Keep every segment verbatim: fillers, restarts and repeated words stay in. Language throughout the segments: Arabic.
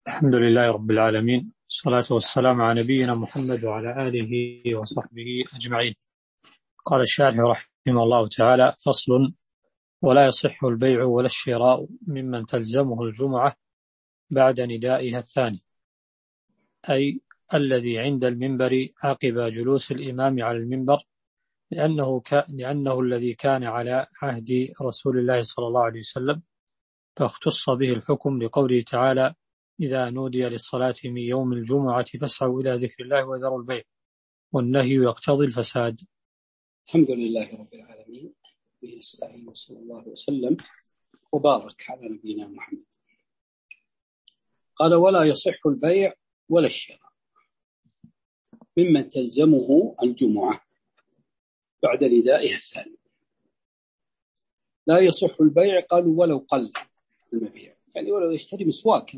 الحمد لله رب العالمين، والصلاة والسلام على نبينا محمد وعلى آله وصحبه أجمعين. قال الشارح رحمه الله تعالى: فصل: ولا يصح البيع ولا الشراء ممن تلزمه الجمعة بعد ندائها الثاني، أي الذي عند المنبر عقب جلوس الإمام على المنبر، لأنه, ك... لأنه الذي كان على عهد رسول الله صلى الله عليه وسلم، فاختص به الحكم لقوله تعالى: إذا نودي للصلاة من يوم الجمعة فاسعوا إلى ذكر الله وذروا البيع، والنهي يقتضي الفساد. الحمد لله رب العالمين، به نستعين، وصلى الله وسلم وبارك على نبينا محمد. قال: ولا يصح البيع ولا الشراء ممن تلزمه الجمعة بعد ندائها الثاني. لا يصح البيع، قالوا ولو قل المبيع، يعني ولو يشتري مسواكا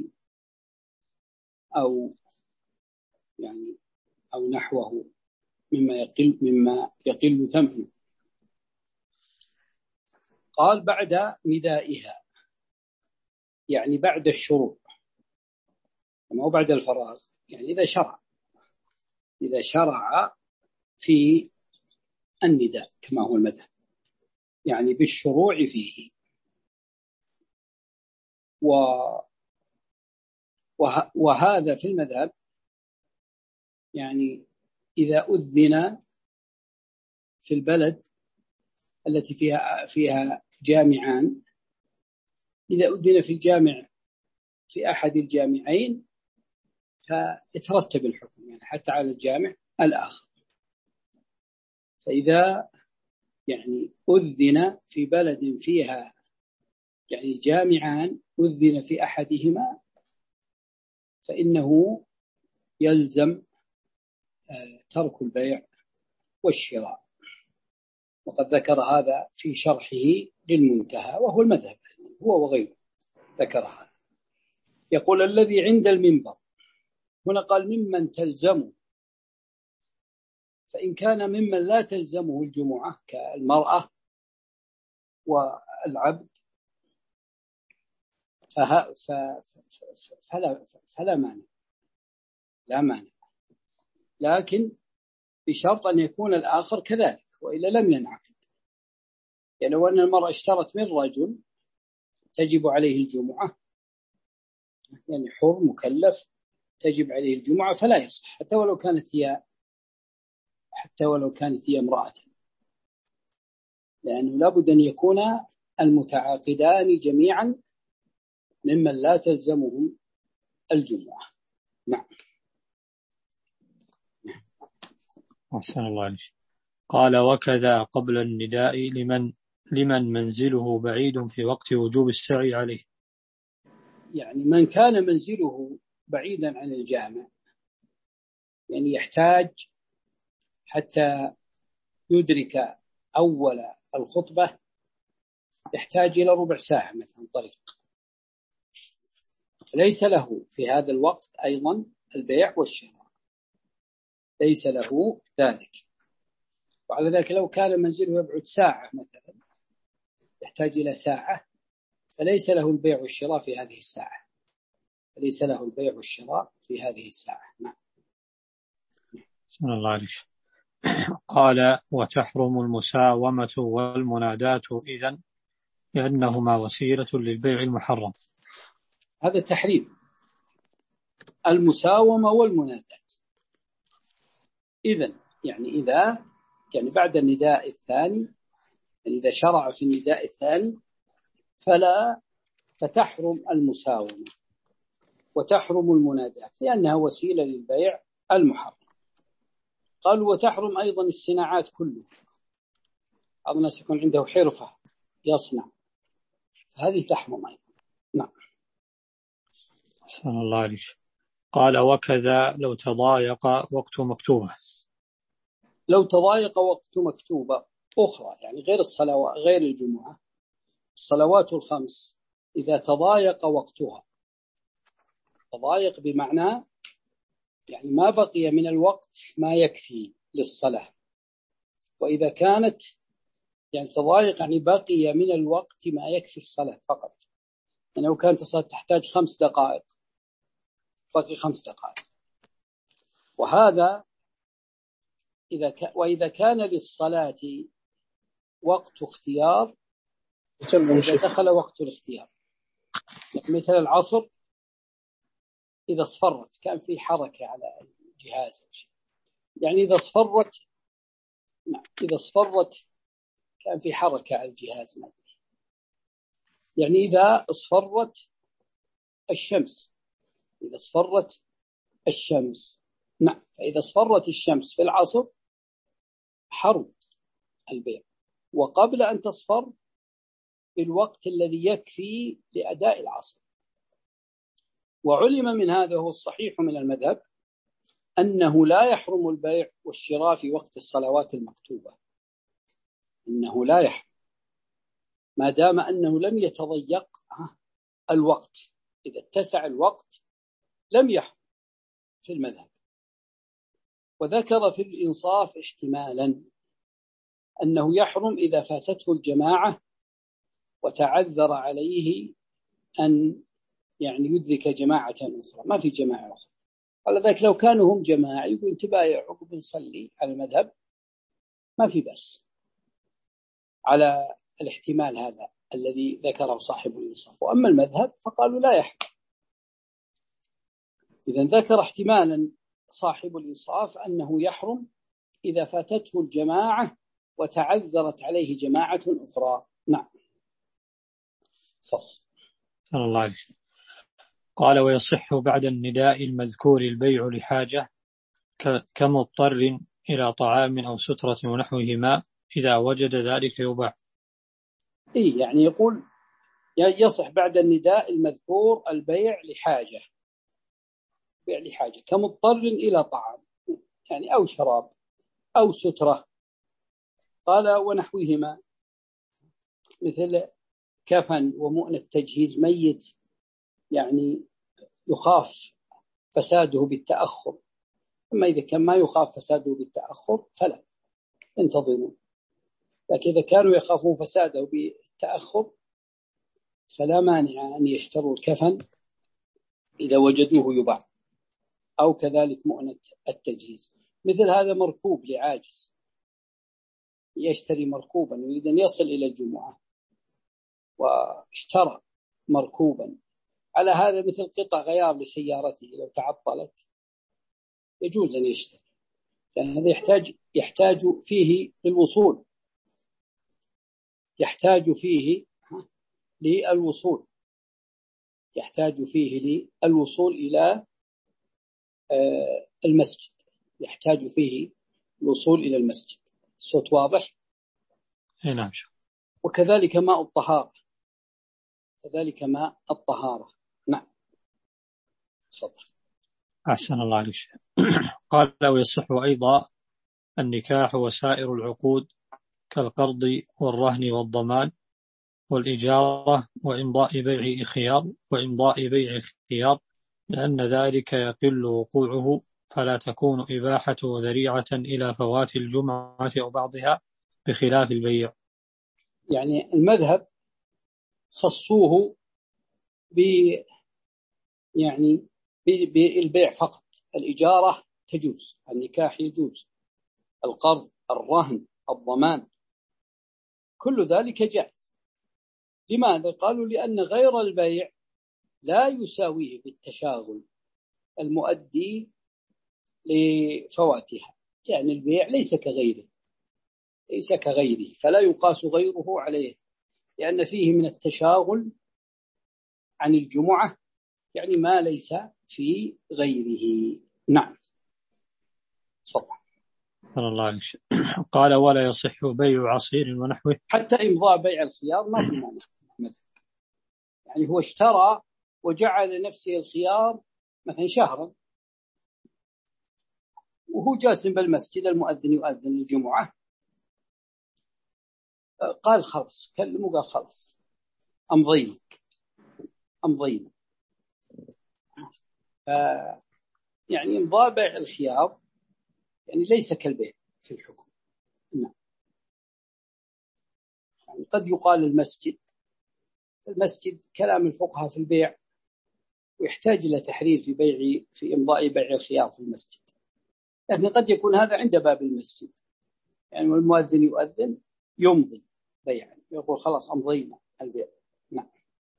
أو يعني أو نحوه مما يقل مما يقل ثمنه. قال: بعد ندائها، يعني بعد الشروع، ما بعد الفراغ، يعني إذا شرع إذا شرع في النداء كما هو المذهب، يعني بالشروع فيه. و وه... وهذا في المذهب يعني إذا أذن في البلد التي فيها فيها جامعان، إذا أذن في الجامع في أحد الجامعين فيترتب الحكم يعني حتى على الجامع الآخر. فإذا يعني أذن في بلد فيها يعني جامعان، أذن في أحدهما، فإنه يلزم ترك البيع والشراء. وقد ذكر هذا في شرحه للمنتهى، وهو المذهب هو وغيره ذكر هذا. يقول: الذي عند المنبر، هنا قال ممن تلزمه، فإن كان ممن لا تلزمه الجمعة كالمرأة والعبد فها فلا, فلا مانع لا مانع لكن بشرط أن يكون الآخر كذلك، وإلا لم ينعقد. يعني لو أن المرأة اشترت من رجل تجب عليه الجمعة، يعني حر مكلف تجب عليه الجمعة، فلا يصح حتى ولو كانت هي حتى ولو كانت هي امرأة، لأنه لابد أن يكون المتعاقدان جميعا ممن لا تلزمهم الجمعة. نعم. أحسن الله عليك. قال: وكذا قبل النداء لمن لمن منزله بعيد في وقت وجوب السعي عليه. يعني من كان منزله بعيدا عن الجامع، يعني يحتاج حتى يدرك أول الخطبة، يحتاج إلى ربع ساعة مثلا طريق، ليس له في هذا الوقت أيضا البيع والشراء، ليس له ذلك. وعلى ذلك لو كان منزله يبعد ساعة مثلا، يحتاج إلى ساعة، فليس له البيع والشراء في هذه الساعة، فليس له البيع والشراء في هذه الساعة. نعم. أحسن الله عليك. قال: وتحرم المساومة والمنادات إذن، لأنهما وسيلة للبيع المحرم. هذا تحريم المساومة والمنادات إذن، يعني إذا يعني بعد النداء الثاني، يعني إذا شرع في النداء الثاني فلا فتحرم المساومة وتحرم المنادات، لأنها وسيلة للبيع المحرم. قالوا: وتحرم أيضا الصناعات كله، بعض الناس يكون عنده حرفة يصنع، فهذه تحرم أيضا. نعم. أحسن الله عليك. قال: وكذا لو تضايق وقت مكتوبة. لو تضايق وقت مكتوبة أخرى، يعني غير الصلوات، غير الجمعة، الصلوات الخمس إذا تضايق وقتها، تضايق بمعنى يعني ما بقي من الوقت ما يكفي للصلاة. وإذا كانت يعني تضايق يعني بقي من الوقت ما يكفي الصلاة فقط، يعني لو كانت الصلاة تحتاج خمس دقائق باقي خمس دقائق. وهذا إذا ك... وإذا كان للصلاة وقت اختيار، إذا دخل وقت الاختيار مثل العصر إذا اصفرت كان في حركة على الجهاز أو شيء، يعني إذا اصفرت نعم إذا اصفرت كان في حركة على الجهاز ما أدري. يعني إذا اصفرت الشمس إذا اصفرت الشمس نعم فإذا اصفرت الشمس في العصر حرم البيع، وقبل أن تصفر في الوقت الذي يكفي لأداء العصر. وعلم من هذا هو الصحيح من المذهب أنه لا يحرم البيع والشراء في وقت الصلوات المكتوبة، إنه لا يحرم ما دام أنه لم يتضيق الوقت. إذا اتسع الوقت لم يحرم في المذهب. وذكر في الإنصاف احتمالا أنه يحرم إذا فاتته الجماعة وتعذر عليه أن يعني يدرك جماعة أخرى، ما في جماعة أخرى. على ذلك لو كانوا هم جماعة يقول انتبايع عقب نصلي على المذهب ما في بس، على الاحتمال هذا الذي ذكره صاحب الإنصاف. وأما المذهب فقالوا لا يحرم. إذن ذكر احتمالا صاحب الإنصاف أنه يحرم إذا فاتته الجماعة وتعذرت عليه جماعة أخرى. نعم. صلى الله عليه وسلم. قال ويصح بعد النداء المذكور البيع لحاجة كمضطر إلى طعام أو سترة ونحوهما إذا وجد ذلك يباع. إيه يعني يقول يصح بعد النداء المذكور البيع لحاجة، بيع لحاجة كمضطر إلى طعام يعني أو شراب أو سترة. قال ونحوهما مثل كفن ومؤنة تجهيز ميت، يعني يخاف فساده بالتأخر. أما إذا كان ما يخاف فساده بالتأخر فلا انتظروا، لكن إذا كانوا يخافون فساده بالتأخر فلا مانع أن يشتروا الكفن إذا وجدوه يباع، أو كذلك مؤنة التجهيز. مثل هذا مركوب لعاجز يشتري مركوبا يريد أن يصل إلى الجمعة واشترى مركوبا، على هذا مثل قطع غيار لسيارته لو تعطلت يجوز أن يشتري، لأن يعني هذا يحتاج يحتاج فيه للوصول يحتاج فيه للوصول يحتاج فيه للوصول إلى المسجد يحتاج فيه الوصول إلى المسجد. الصوت واضح؟ نعم. وكذلك ماء الطهارة كذلك ماء الطهارة. نعم. تفضل. أحسن الله عليك. قال ويصح أيضا النكاح وسائر العقود كالقرض والرهن والضمان والإجارة وإمضاء بيع خيار وإمضاء بيع خيار، لأن ذلك يقل وقوعه فلا تكون إباحته ذريعة إلى فوات الجمعة أو بعضها بخلاف البيع. يعني المذهب خصوه ب يعني بالبيع فقط. الإجارة تجوز، النكاح يجوز، القرض، الرهن، الضمان، كل ذلك جائز. لماذا؟ قالوا لأن غير البيع لا يساويه بالتشاغل المؤدي لفواتها، يعني البيع ليس كغيره ليس كغيره فلا يقاس غيره عليه، لأن فيه من التشاغل عن الجمعة يعني ما ليس في غيره. نعم. تفضل. الله عليك. قال ولا يصح بيع عصير ونحوه. حتى إمضاء بيع الخيار ما في مانع، يعني هو اشترى وجعل لنفسه الخيار مثلا شهرا وهو جالس بالمسجد المؤذن يؤذن الجمعة، قال خلص كلمه قال خلص أمضينا أمضينا آه يعني إمضاء بيع الخيار يعني ليس كالبيع في الحكم. نعم. يعني قد يقال المسجد المسجد كلام الفقهاء في البيع ويحتاج إلى تحرير في بيع في إمضاء بيع الخيار في المسجد، لكن قد يكون هذا عند باب المسجد، يعني والمؤذن يؤذن يمضي بيعا، يقول خلاص أمضينا البيع. نعم.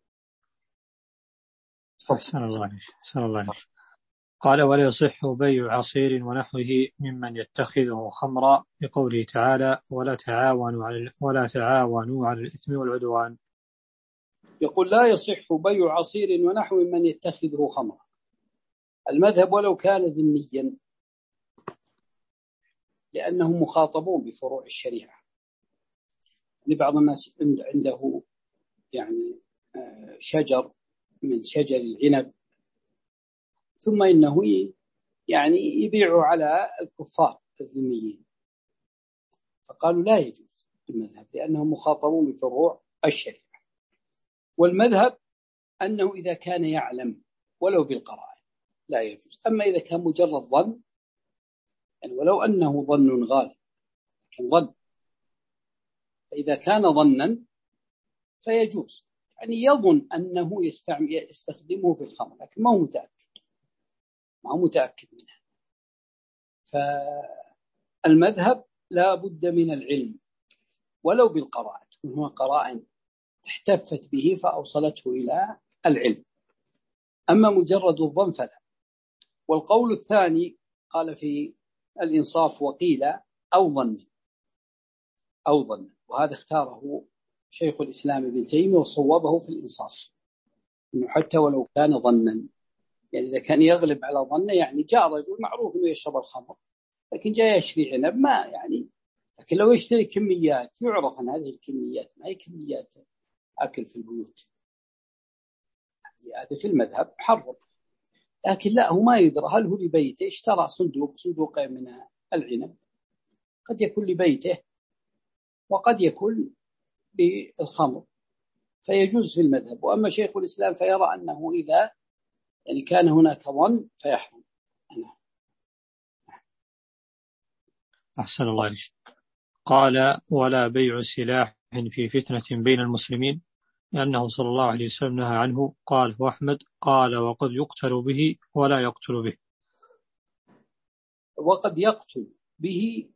أحسن الله عليك. أحسن الله عليك. قال: ولا يصح بيع عصير ونحوه ممن يتخذه خمرا، لقوله تعالى: ولا تعاونوا على ولا تعاونوا على الإثم والعدوان. يقول: لا يصح بيع عصير ونحو ممن يتخذه خمرا. المذهب ولو كان ذميا، لأنهم مخاطبون بفروع الشريعة. لبعض الناس عنده يعني شجر من شجر العنب، ثم إنه يعني يبيع على الكفار الذميين، فقالوا لا يجوز المذهب، لأنهم مخاطبون بفروع الشريعة. والمذهب أنه إذا كان يعلم ولو بالقرائن لا يجوز. أما إذا كان مجرد ظن، يعني ولو أنه ظن غالب لكن ظن، فإذا كان ظنا فيجوز، يعني يظن أنه يستخدمه في الخمر لكن ما هو متأكد ما هو متأكد منها. فالمذهب لا بد من العلم ولو بالقرائن، تكون هو قرائن احتفت به فأوصلته إلى العلم، أما مجرد الظن فلا. والقول الثاني قال في الإنصاف: وقيل أو ظن أو ظن، وهذا اختاره شيخ الإسلام ابن تيمية وصوبه في الإنصاف، إنه حتى ولو كان ظنا، يعني إذا كان يغلب على ظنه، يعني جاء رجل معروف إنه يشرب الخمر لكن جاء يشتري عنب، ما يعني، لكن لو يشتري كميات يعرف أن هذه الكميات ما هي كميات أكل في البيوت، هذا في المذهب حرم. لكن لا، هو ما يدرى هل هو لبيته اشترى صندوق صندوقين من العنب، قد يكون لبيته وقد يكون للخمر، فيجوز في المذهب. وأما شيخ الإسلام فيرى أنه إذا يعني كان هناك ظن فيحرم. أحسن الله عليك. قال: ولا بيع سلاح في فتنة بين المسلمين، لأنه صلى الله عليه وسلم نهى عنه. قال وأحمد: قال: وقد يقتل به ولا يقتل به. وقد يقتل به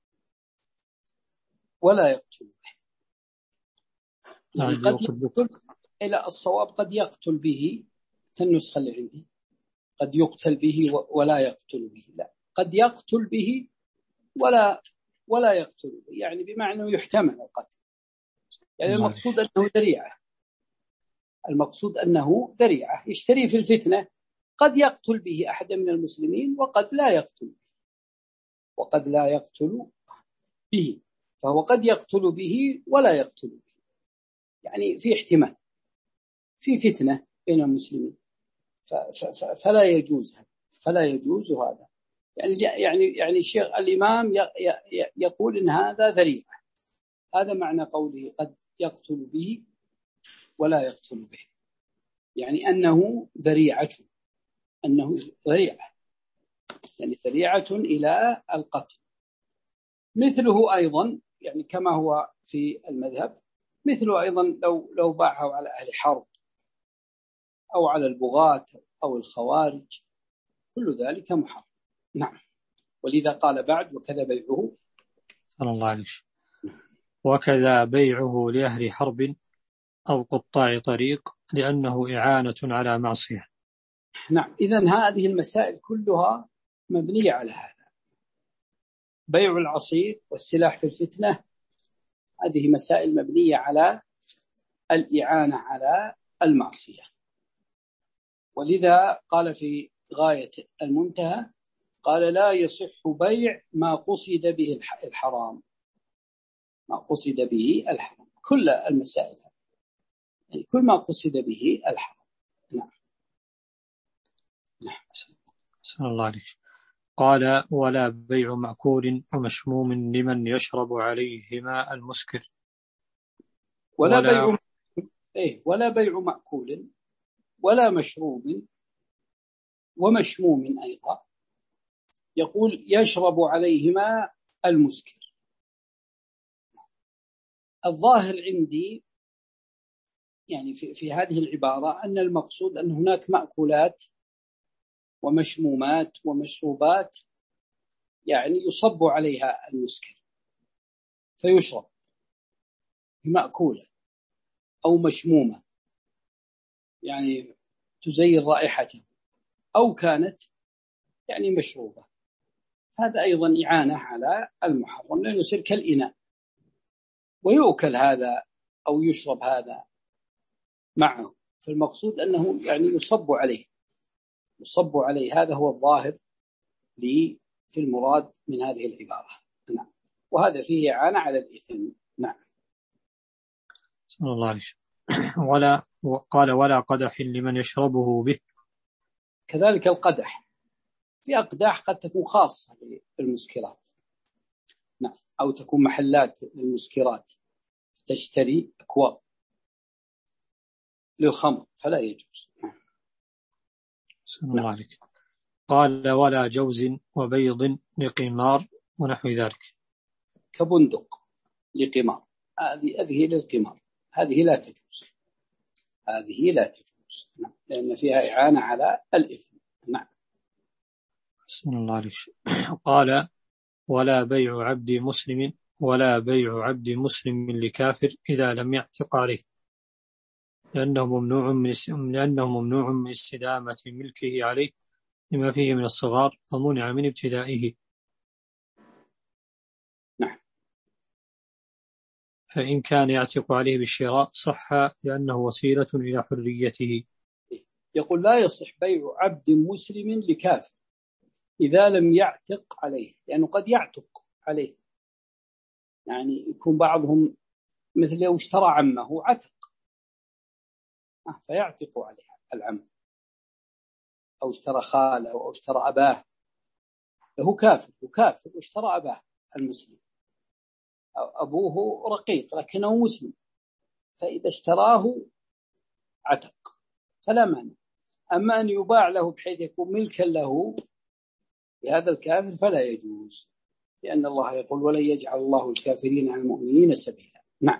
ولا يقتل به، يعني قد يقتل إلى الصواب، قد يقتل به النسخة اللي عندي قد يقتل به ولا يقتل به، لا، قد يقتل به ولا ولا يقتل به، يعني بمعنى يحتمل القتل، يعني المقصود أنه ذريعة، المقصود أنه ذريعة يشتري في الفتنة، قد يقتل به أحد من المسلمين وقد لا يقتل وقد لا يقتل به، فهو قد يقتل به ولا يقتل به، يعني في احتمال في فتنة بين المسلمين، فلا يجوز فلا يجوز هذا، يعني يعني يعني الشيخ الإمام يقول إن هذا ذريعة، هذا معنى قوله قد يقتل به ولا يقتل به، يعني أنه ذريعة أنه ذريعة يعني ذريعة إلى القتل. مثله أيضا يعني كما هو في المذهب، مثله أيضا لو لو باعه على أهل حرب أو على البغاة أو الخوارج، كل ذلك محرم. نعم. ولذا قال بعد: وكذا بيعه صلى الله عليه وسلم وكذا بيعه لأهل حرب أو قطاع طريق، لأنه إعانة على معصية. نعم. إذن هذه المسائل كلها مبنية على هذا، بيع العصير والسلاح في الفتنة، هذه مسائل مبنية على الإعانة على المعصية. ولذا قال في غاية المنتهى، قال: لا يصح بيع ما قصد به الحرام، ما قصد به الحرام، كل المسائل يعني كل ما قصد به الحرام. نعم. نعم. صلى الله عليه. قال: ولا بيع مأكول ومشموم لمن يشرب عليهما المسكر. ولا, ولا بيع إيه ولا بيع مأكول ولا مشروب ومشموم أيضا، يقول يشرب عليهما المسكر. الظاهر عندي يعني في, في هذه العبارة أن المقصود أن هناك مأكولات ومشمومات ومشروبات يعني يصب عليها المسكر فيشرب، مأكولة أو مشمومة يعني تزين رائحته، أو كانت يعني مشروبة، هذا أيضا إعانة على المحرم لأنه يصير كالإناء ويؤكل هذا أو يشرب هذا معه. فالمقصود أنه يعني يصب عليه يصب عليه هذا هو الظاهر لي في المراد من هذه العبارة. نعم، وهذا فيه إعانة على الإثم. نعم. صلى الله عليه وسلم. ولا قال ولا قدح لمن يشربه به. كذلك القدح، في أقداح قد تكون خاصة بالمسكرات، نعم، أو تكون محلات للمسكرات تشتري أكواب للخمر فلا يجوز. صلى الله عليك. قال ولا جوز وبيض لقمار ونحو ذلك. كبندق لقمار، هذه هذه للقمار، هذه لا تجوز، هذه لا تجوز، نعم، لأن فيها إعانة على الإثم. نعم. صلى الله عليه. قال ولا بيع عبد مسلم ولا بيع عبد مسلم لكافر إذا لم يعتق عليه، لأنه ممنوع من لأنه ممنوع من استدامة ملكه عليه لما فيه من الصغار فمنع من ابتدائه. نعم. فإن كان يعتق عليه بالشراء صح لأنه وسيلة إلى حريته. يقول لا يصح بيع عبد مسلم لكافر إذا لم يعتق عليه، لأنه قد يعتق عليه، يعني يكون بعضهم مثل لو اشترى عمه عتق فيعتق عليه العم، أو اشترى خاله أو اشترى أباه، له كافر وكافر واشترى أباه المسلم، أبوه رقيق لكنه مسلم، فإذا اشتراه عتق فلا مانع. أما أن يباع له بحيث يكون ملكا له بهذا الكافر فلا يجوز، لأن الله يقول ولن يجعل الله الكافرين على المؤمنين سبيلا. نعم.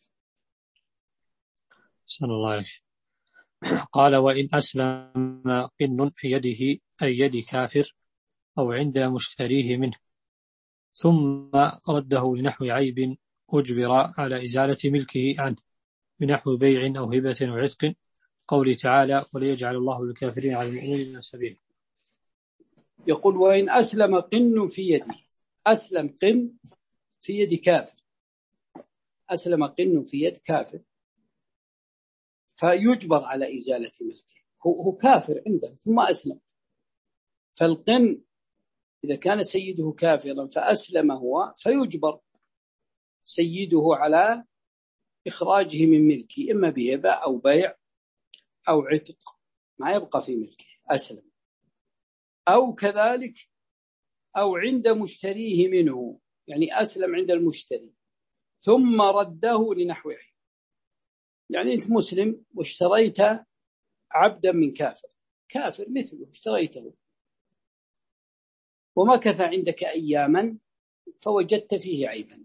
صلى الله عليه وسلم. قال وإن أسلم قن في يده أي يد كافر أو عند مشتريه منه ثم رده لنحو عيب أجبر على إزالة ملكه عنه بنحو بيع أو هبة أو عتق، قوله تعالى وليجعل الله الكافرين على المؤمنين سبيلا. يقول وإن أسلم قن في يده، أسلم قن في يد كافر، أسلم قن في يد كافر فيجبر على إزالة ملكه، هو كافر عنده ثم أسلم، فالقن إذا كان سيده كافرا فأسلم هو فيجبر سيده على إخراجه من ملكه، إما بهبة أو بيع أو عتق، ما يبقى في ملكه أسلم، أو كذلك أو عند مشتريه منه، يعني أسلم عند المشتري ثم رده لنحوه، يعني أنت مسلم واشتريت عبدا من كافر، كافر مثله اشتريته ومكث عندك أياما فوجدت فيه عيبا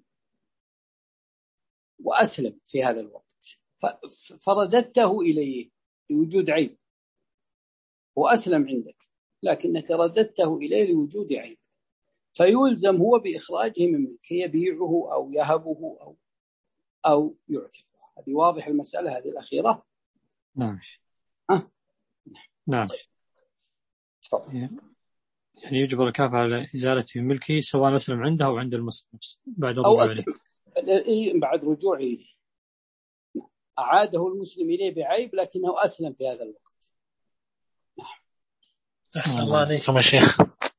وأسلم في هذا الوقت فرددته إليه لوجود عيب، وأسلم عندك لكنك رددته إليه لوجود عيب، فيلزم هو بإخراجه من ملكه، يبيعه أو يهبه أو أو يعتقه. هذه واضح المسألة هذه الأخيرة. نعم. أه؟ نعم. طيب. يعني يجبر الكافر على إزالة ملكه سواء أسلم عنده أو عند المسلم بعد أو الرجوع إليه. بعد رجوعه إليه أعاده المسلم إليه بعيب لكنه أسلم في هذا الوقت. نعم. أحسن الله عليكم يا شيخ.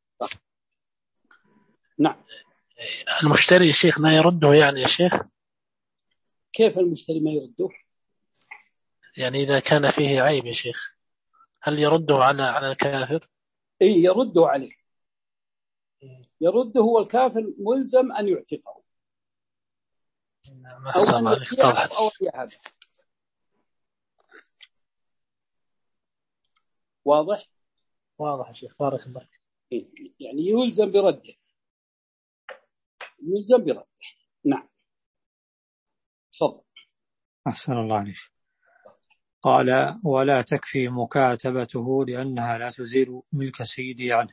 نعم. المشتري شيخ ما يرده يعني يا شيخ؟ كيف المشتري ما يرده؟ يعني إذا كان فيه عيب يا شيخ هل يرده على على الكافر؟ إيه يرده عليه، يرده هو الكافر ملزم أن يعتقه أو أن يبيعه أو يهبه. واضح؟ واضح يا شيخ بارك الله. يعني يلزم برده، يلزم برده. نعم. تفضل. أحسن الله عليك. قال ولا تكفي مكاتبته لأنها لا تزيل ملك سيدي عنه.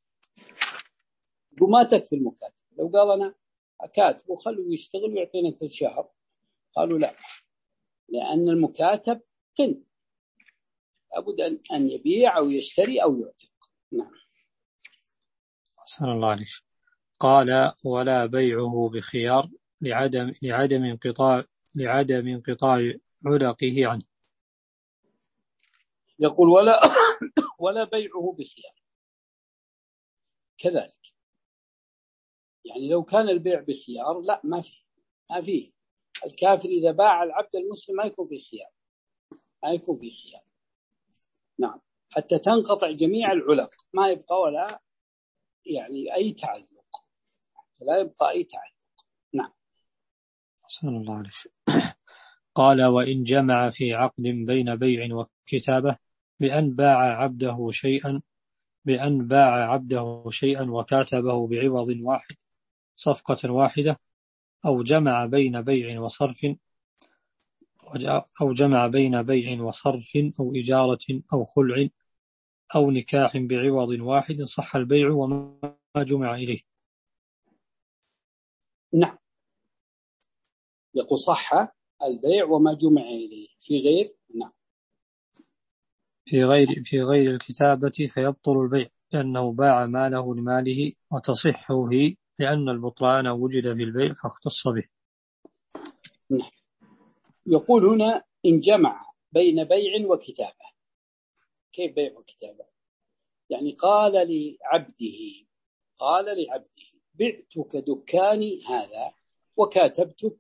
وما تكفي المكاتبة. لو قال أنا أكاتب وخلوا يشتغل ويعطينا كل شهر، قالوا لا، لأن المكاتب قن لابد أن يبيع أو يشتري أو يعتق. نعم. أحسن الله عليك. قال ولا بيعه بخيار لعدم لعدم انقطاع لعدم انقطاع علقه عنه. يقول ولا ولا بيعه بخيار كذلك، يعني لو كان البيع بخيار لا، ما فيه ما فيه الكافر إذا باع العبد المسلم ما يكون في خيار، ما يكون في خيار. نعم، حتى تنقطع جميع العلق، ما يبقى ولا يعني أي تعلق، لا يبقى أي تعلق. نعم. أحسن الله عليك. قال وإن جمع في عقد بين بيع وكتابة بأن باع عبده شيئا بأن باع عبده شيئا وكاتبه بعوض واحد صفقة واحدة، أو جمع بين بيع وصرف أو جمع بين بيع وصرف أو إجارة أو خلع أو نكاح بعوض واحد، صح البيع وما جمع إليه. نعم، يقول صح البيع وما جمع إليه في غير نعم في غير في غير الكتابة فيبطل البيع لأنه باع ماله لماله، وتصحه لأن البطلان وجد في البيع فاختص به. نعم. يقول هنا إن جمع بين بيع وكتابة. كيف بيع وكتابة؟ يعني قال لعبده قال لعبده بعتك دكاني هذا وكاتبتك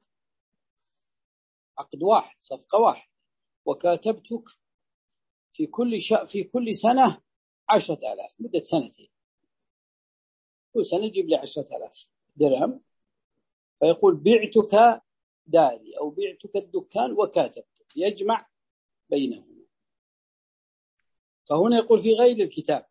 عقد واحد صفقة واحد، وكاتبتك في كل ش... في كل سنة عشرة آلاف مدة سنتين، كل سنة يجيب لي عشرة آلاف درهم، فيقول بعتك داري أو بعتك الدكان وكاتبتك، يجمع بينهما. فهنا يقول في غير الكتاب،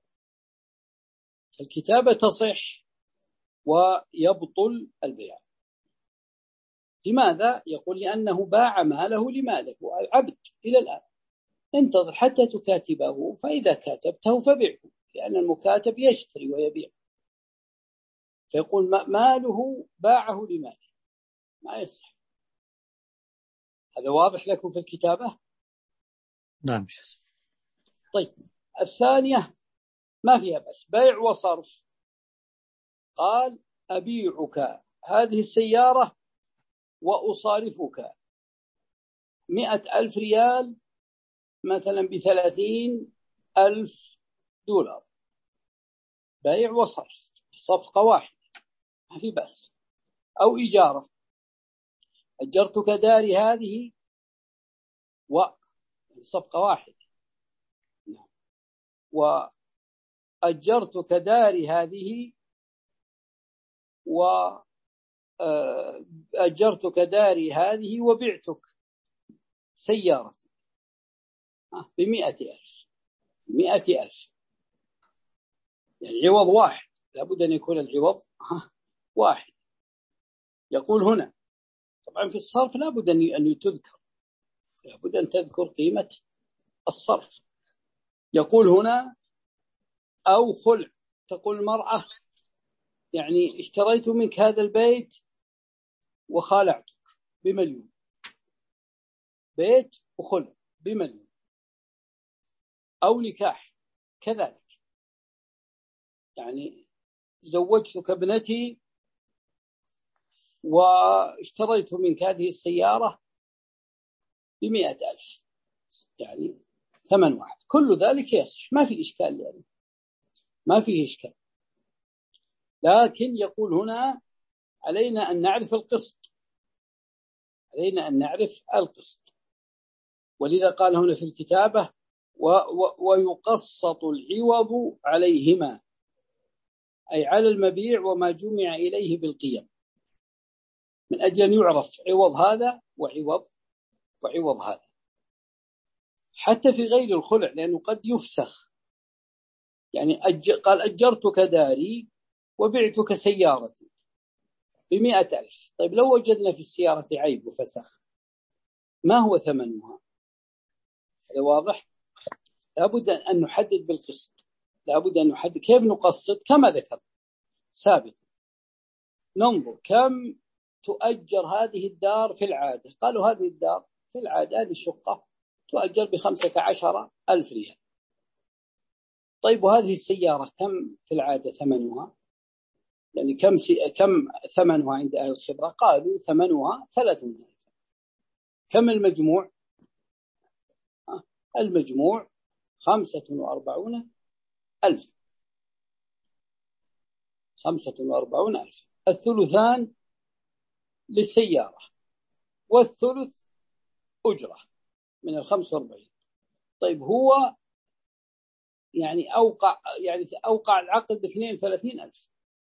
الكتابة تصح ويبطل البيع. لماذا؟ يقول لأنه باع ماله لماله، عبد إلى الآن انتظر حتى تكاتبه، فإذا كاتبته فبيعه، لأن المكاتب يشتري ويبيع. فيقول ماله باعه لماله، ما يصح. هذا واضح لكم في الكتابة؟ نعم. طيب الثانية ما فيها بس بيع وصرف. قال أبيعك هذه السيارة وأصارفك مئة ألف ريال مثلا بثلاثين ألف دولار، بيع وصرف صفقة واحدة ما في بس. أو إجارة، أجرتك داري هذه وصفقة واحدة، وأجرتك داري هذه وأجرتك داري هذه وبعتك سيارتي بمئة ألف مئة ألف، يعني عوض واحد، لابد أن يكون العوض واحد. يقول هنا طبعا في الصرف لابد أن تذكر، لابد أن تذكر قيمة الصرف. يقول هنا أو خلع، تقول المرأة يعني اشتريت منك هذا البيت وخالعتك بمليون، بيت وخلع بمليون. أو نكاح كذلك، يعني زوجتك ابنتي واشتريت منك هذه السيارة بمئة ألف، يعني ثمن واحد، كل ذلك يصح، ما في إشكال، يعني ما فيه إشكال. لكن يقول هنا علينا أن نعرف القسط، علينا أن نعرف القسط، ولذا قال هنا في الكتابة و و ويقسط العوض عليهما، أي على المبيع وما جمع إليه بالقيم، من أجل أن يعرف عوض هذا وعوض وعوض هذا، حتى في غير الخلع، لأنه قد يفسخ. يعني أج... قال أجرتك داري وبعتك سيارتي بمئة ألف. طيب لو وجدنا في السيارة عيب وفسخ، ما هو ثمنها؟ هذا واضح. لابد أن نحدد بالقسط، لابد أن نحدد كيف نقسط كما ذكر سابقا. ننظر كم تؤجر هذه الدار في العادة، قالوا هذه الدار في العادة هذه الشقة تؤجر بخمسة عشر ألف ريال. طيب وهذه السيارة كم في العادة ثمنها؟ يعني كم سي... كم ثمنها عند أهل الخبرة؟ قالوا ثمنها ثلاثون ألف. كم المجموع؟ المجموع خمسة وأربعون ألف. خمسة وأربعون ألف. الثلثان للسيارة والثلث أجرة من الخمسة وأربعين. طيب هو يعني أوقع يعني أوقع العقد باثنين وثلاثين ألف،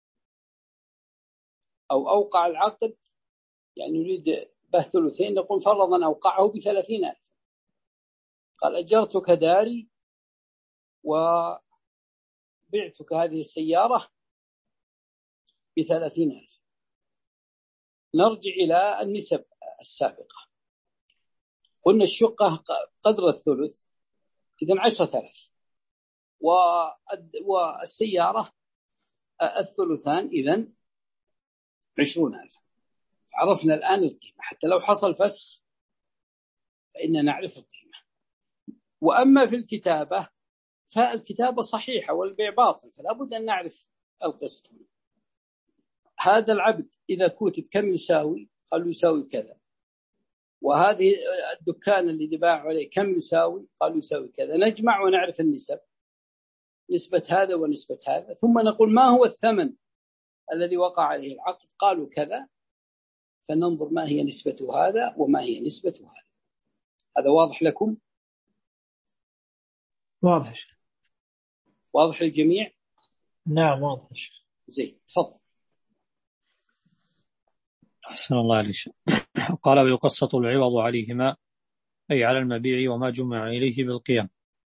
أو أوقع العقد يعني يريد به ثلثين، نقول فرضا أوقعه بثلاثين ألف. قال أجرتك داري وبعتك هذه السيارة بثلاثين ألف. نرجع إلى النسب السابقة. قلنا الشقة قدر الثلث إذن عشرة آلاف، والسيارة الثلثان إذن عشرون ألف. عرفنا الآن القيمة، حتى لو حصل فسخ فإننا نعرف القيمة. وأما في الكتابة فالكتابة صحيحة والبيع باطل، فلا بد أن نعرف القسط. هذا العبد إذا كتب كم يساوي؟ قالوا يساوي كذا. وهذه الدكان اللي باع عليه كم يساوي؟ قالوا يساوي كذا. نجمع ونعرف النسب، نسبة هذا ونسبة هذا، ثم نقول ما هو الثمن الذي وقع عليه العقد؟ قالوا كذا، فننظر ما هي نسبة هذا وما هي نسبة هذا. هذا واضح لكم؟ واضح. واضح للجميع؟ نعم واضح. زين، تفضل. أحسن الله عليك. قال ويقسط العوض عليهما، أي على المبيع وما جمع إليه بالقيام.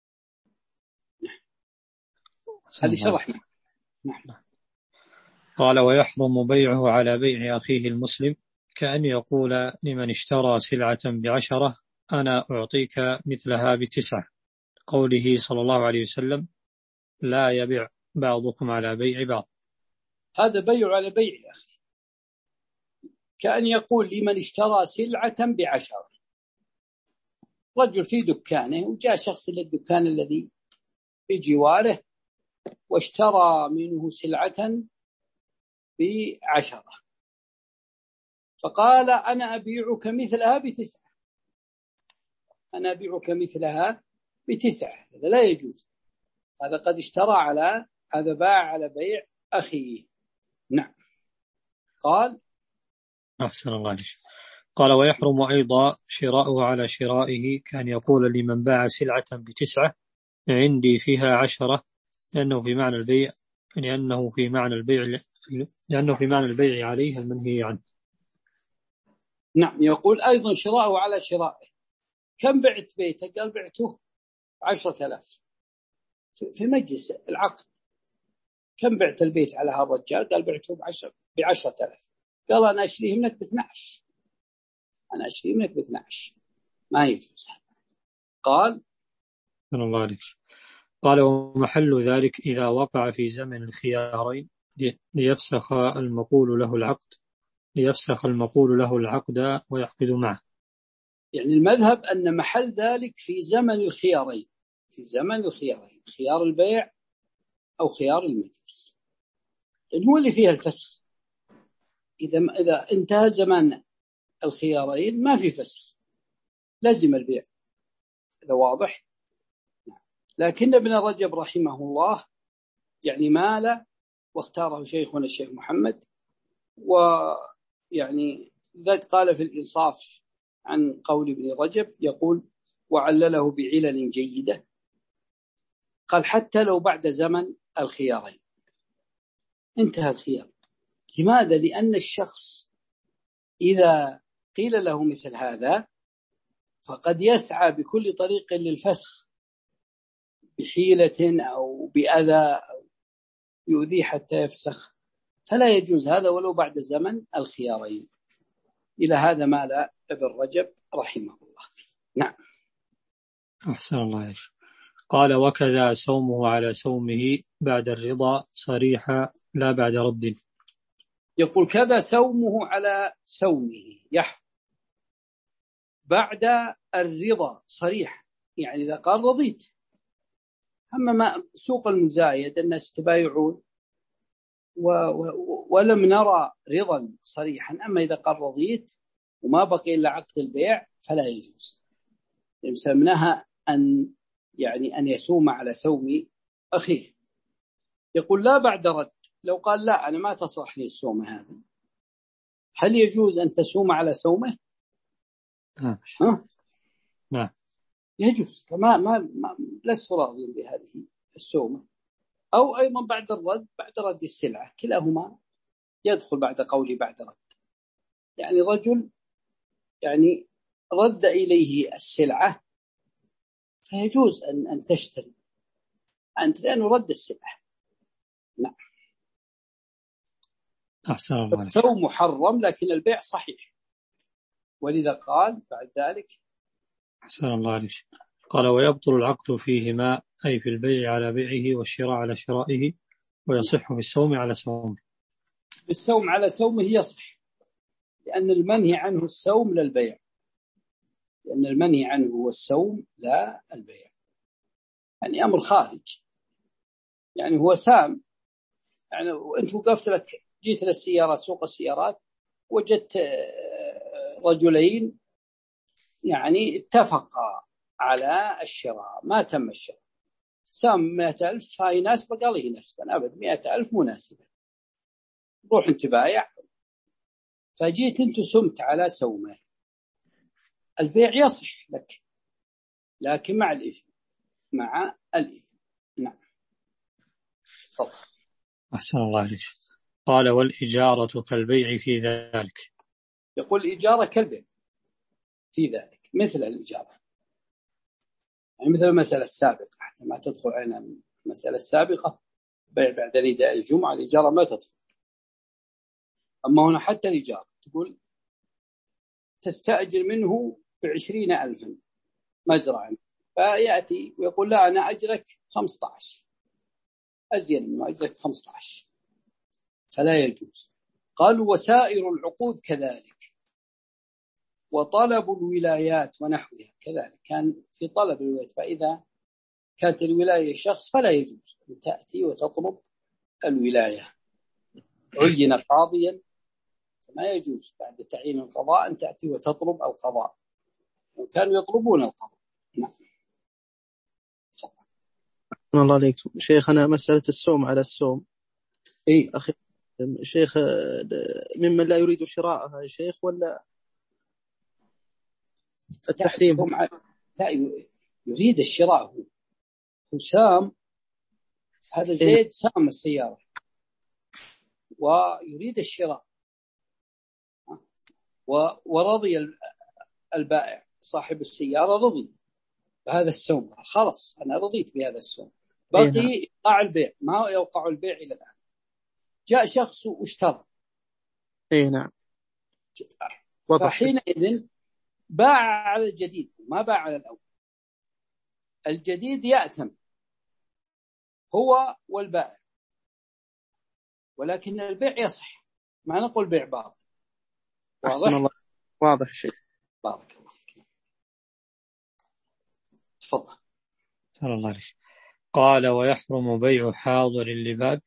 هذه شرحنا. نعم. قال ويحرم بيعه على بيع أخيه المسلم، كأن يقول لمن اشترى سلعة بعشرة أنا أعطيك مثلها بتسعة، قوله صلى الله عليه وسلم لا يبيع بعضكم على بيع بعض. هذا بيع على بيع يا أخي. كأن يقول لمن اشترى سلعة بعشرة، رجل في دكانه وجاء شخص للدكان الذي في جواره واشترى منه سلعة بعشرة، فقال أنا أبيعك مثلها بتسعة، أنا أبيعك مثلها بتسعة. هذا لا يجوز، هذا قد اشترى على هذا باع على بيع أخيه. نعم. قال أحسن الله عليك. قال ويحرم أيضا شراؤه على شرائه، كان يقول لمن باع سلعة بتسعة عندي فيها عشرة، لأنه في معنى البيع لأنه في معنى البيع لأنه في معنى البيع عليه المنهي عنه. نعم. يقول أيضا شراؤه على شرائه. كم بعت بيتك؟ قال بعته عشرة آلاف في مجلس العقد. كم بعت البيت على هذا الرجال؟ قال بعته بعشرة بعشرة آلاف. قال أنا أشتريه منك باثنى عشر، أنا أشتريه منك باثنى عشر، ما يجوز. قال الله عليك. قال ومحل ذلك إذا وقع في زمن الخيارين ليفسخ المقول له العقد ليفسخ المقول له العقد ويعقد معه. يعني المذهب أن محل ذلك في زمن الخيارين، في زمن الخيارين، خيار البيع أو خيار المجلس، لأن هو اللي فيها الفسخ. إذا إذا انتهى زمان الخيارين ما في فسخ، لازم البيع. هذا واضح. لكن ابن رجب رحمه الله يعني مال واختاره شيخنا الشيخ محمد، ويعني ذات قال في الإنصاف عن قول ابن رجب، يقول وعلله بعلل جيدة، قال حتى لو بعد زمن الخيارين انتهى الخيار. لماذا؟ لأن الشخص إذا قيل له مثل هذا فقد يسعى بكل طريق للفسخ بحيلة أو بأذى أو يؤذي حتى يفسخ، فلا يجوز هذا ولو بعد زمن الخيارين. إلى هذا مال ابن رجب رحمه الله. نعم. أحسن الله عليك. قال وكذا سومه على سومه بعد الرضا صريحا لا بعد رد. يقول كذا سومه على سومه يحرم بعد الرضا صريحا، يعني إذا قال رضيت. أما ما سوق المزايد الناس تبايعون و و ولم نرى رضا صريحا، أما إذا قال رضيت وما بقي إلا عقد البيع فلا يجوز. يسمونها أن يعني أن يسوم على سوم أخيه. يقول لا بعد رد، لو قال لا أنا ما تصلح لي السوم هذا، هل يجوز أن تسوم على سومه؟ نعم. ها؟ نعم يجوز. ما ما, ما لست راضيا بهذه السومة. أو أيضا بعد الرد، بعد رد السلعة، كلاهما يدخل بعد قولي بعد رد. يعني رجل يعني رد إليه السلعة فيجوز أن أن تشتري أنت لأنه رد السلعة. نعم. أحسن الله. السوم محرم لكن البيع صحيح، ولذا قال بعد ذلك. أحسن الله عليك. قال ويبطل العقد فيهما، أي في البيع على بيعه والشراء على شرائه، ويصح بالسوم على سومه. بالسوم على سومه يصح، لأن المنهي عنه السوم لا البيع، لأن المنهي عنه هو السوم لا البيع. يعني أمر خارج، يعني هو سام. يعني وأنت وقفت لك، جيت للسيارات سوق السيارات وجدت رجلين يعني اتفقا على الشراء، ما تم الشراء. سام مئة ألف، هاي ناسبة، قال لي ناسبة أبد، مئة ألف مناسبة، روح انت بايع. فجيت انت سمت على سومه، البيع يصح لك لكن مع الإثم، مع الإثم. نعم. طبعا. أحسن الله عليك. قال والإجارة كالبيع في ذلك. يقول الإجارة كالبيع في ذلك، مثل الإجارة، يعني مثل المسألة السابقة، حتى ما تدخل علينا المسألة السابقة بيع بعد نداء الجمعة، الإجارة ما تدخل. أما هنا حتى الإجارة تقول تستأجر منه بعشرين ألفا مزرعة، فيأتي ويقول لا أنا أجرك خمسة عشر، أزين منه أجرك خمسة عشر، فلا يجوز. قالوا وسائر العقود كذلك، وطلب الولايات ونحوها كذلك، كان في طلب الولايات، فإذا كانت الولاية شخص فلا يجوز أن تأتي وتطلب الولاية. عين قاضيا فما يجوز بعد تعيين القضاء أن تأتي وتطلب القضاء، وكانوا يطلبون القضاء. نعم. الله عليكم شيخنا، مسألة السوم على السوم. إيه؟ أخي شيخ، ممن لا يريد شراءها يا شيخ ولا التحريم؟ لا يريد الشراء، هو سام، هذا زيد سام السيارة ويريد الشراء، ورضي البائع صاحب السيارة رضي بهذا السوم، خلاص أنا رضيت بهذا السوم، بقي يقع البيع، ما يوقع البيع إلى الآن. جاء شخص واشترى، اي نعم، فحينئذ باع على الجديد ما باع على الأول. الجديد يأثم هو والبائع، ولكن البيع يصح، ما نقول بيع باطل. واضح؟ واضح شيخ. بارك الله فيك. تفضل. صلى الله عليه. قال ويحرم بيع حاضر اللباد،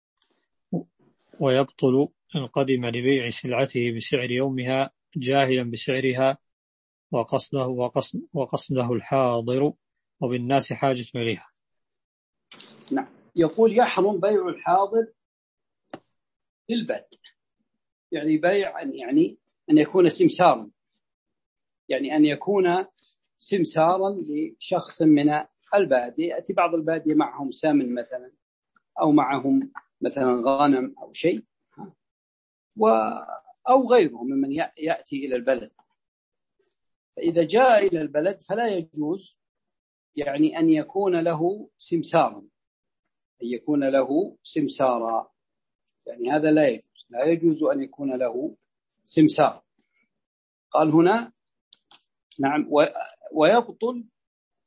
ويبطل إن قدم لبيع سلعته بسعر يومها جاهلا بسعرها وقصده, وقصد وقصده الحاضر وبالناس حاجة إليها. نعم. يقول يحرم بيع الحاضر للباد، يعني بيع أن يعني أن يكون سمسارا، يعني أن يكون سمسارا لشخص من البادية. يأتي بعض البادية معهم سمن مثلا، أو معهم مثلا غنم أو شيء، و أو غيره ممن يأتي إلى البلد. فإذا جاء إلى البلد فلا يجوز يعني أن يكون له سمسارا، أن يكون له سمسارا، يعني هذا لا يجوز، لا يجوز أن يكون له سمسار. قال هنا نعم ويبطل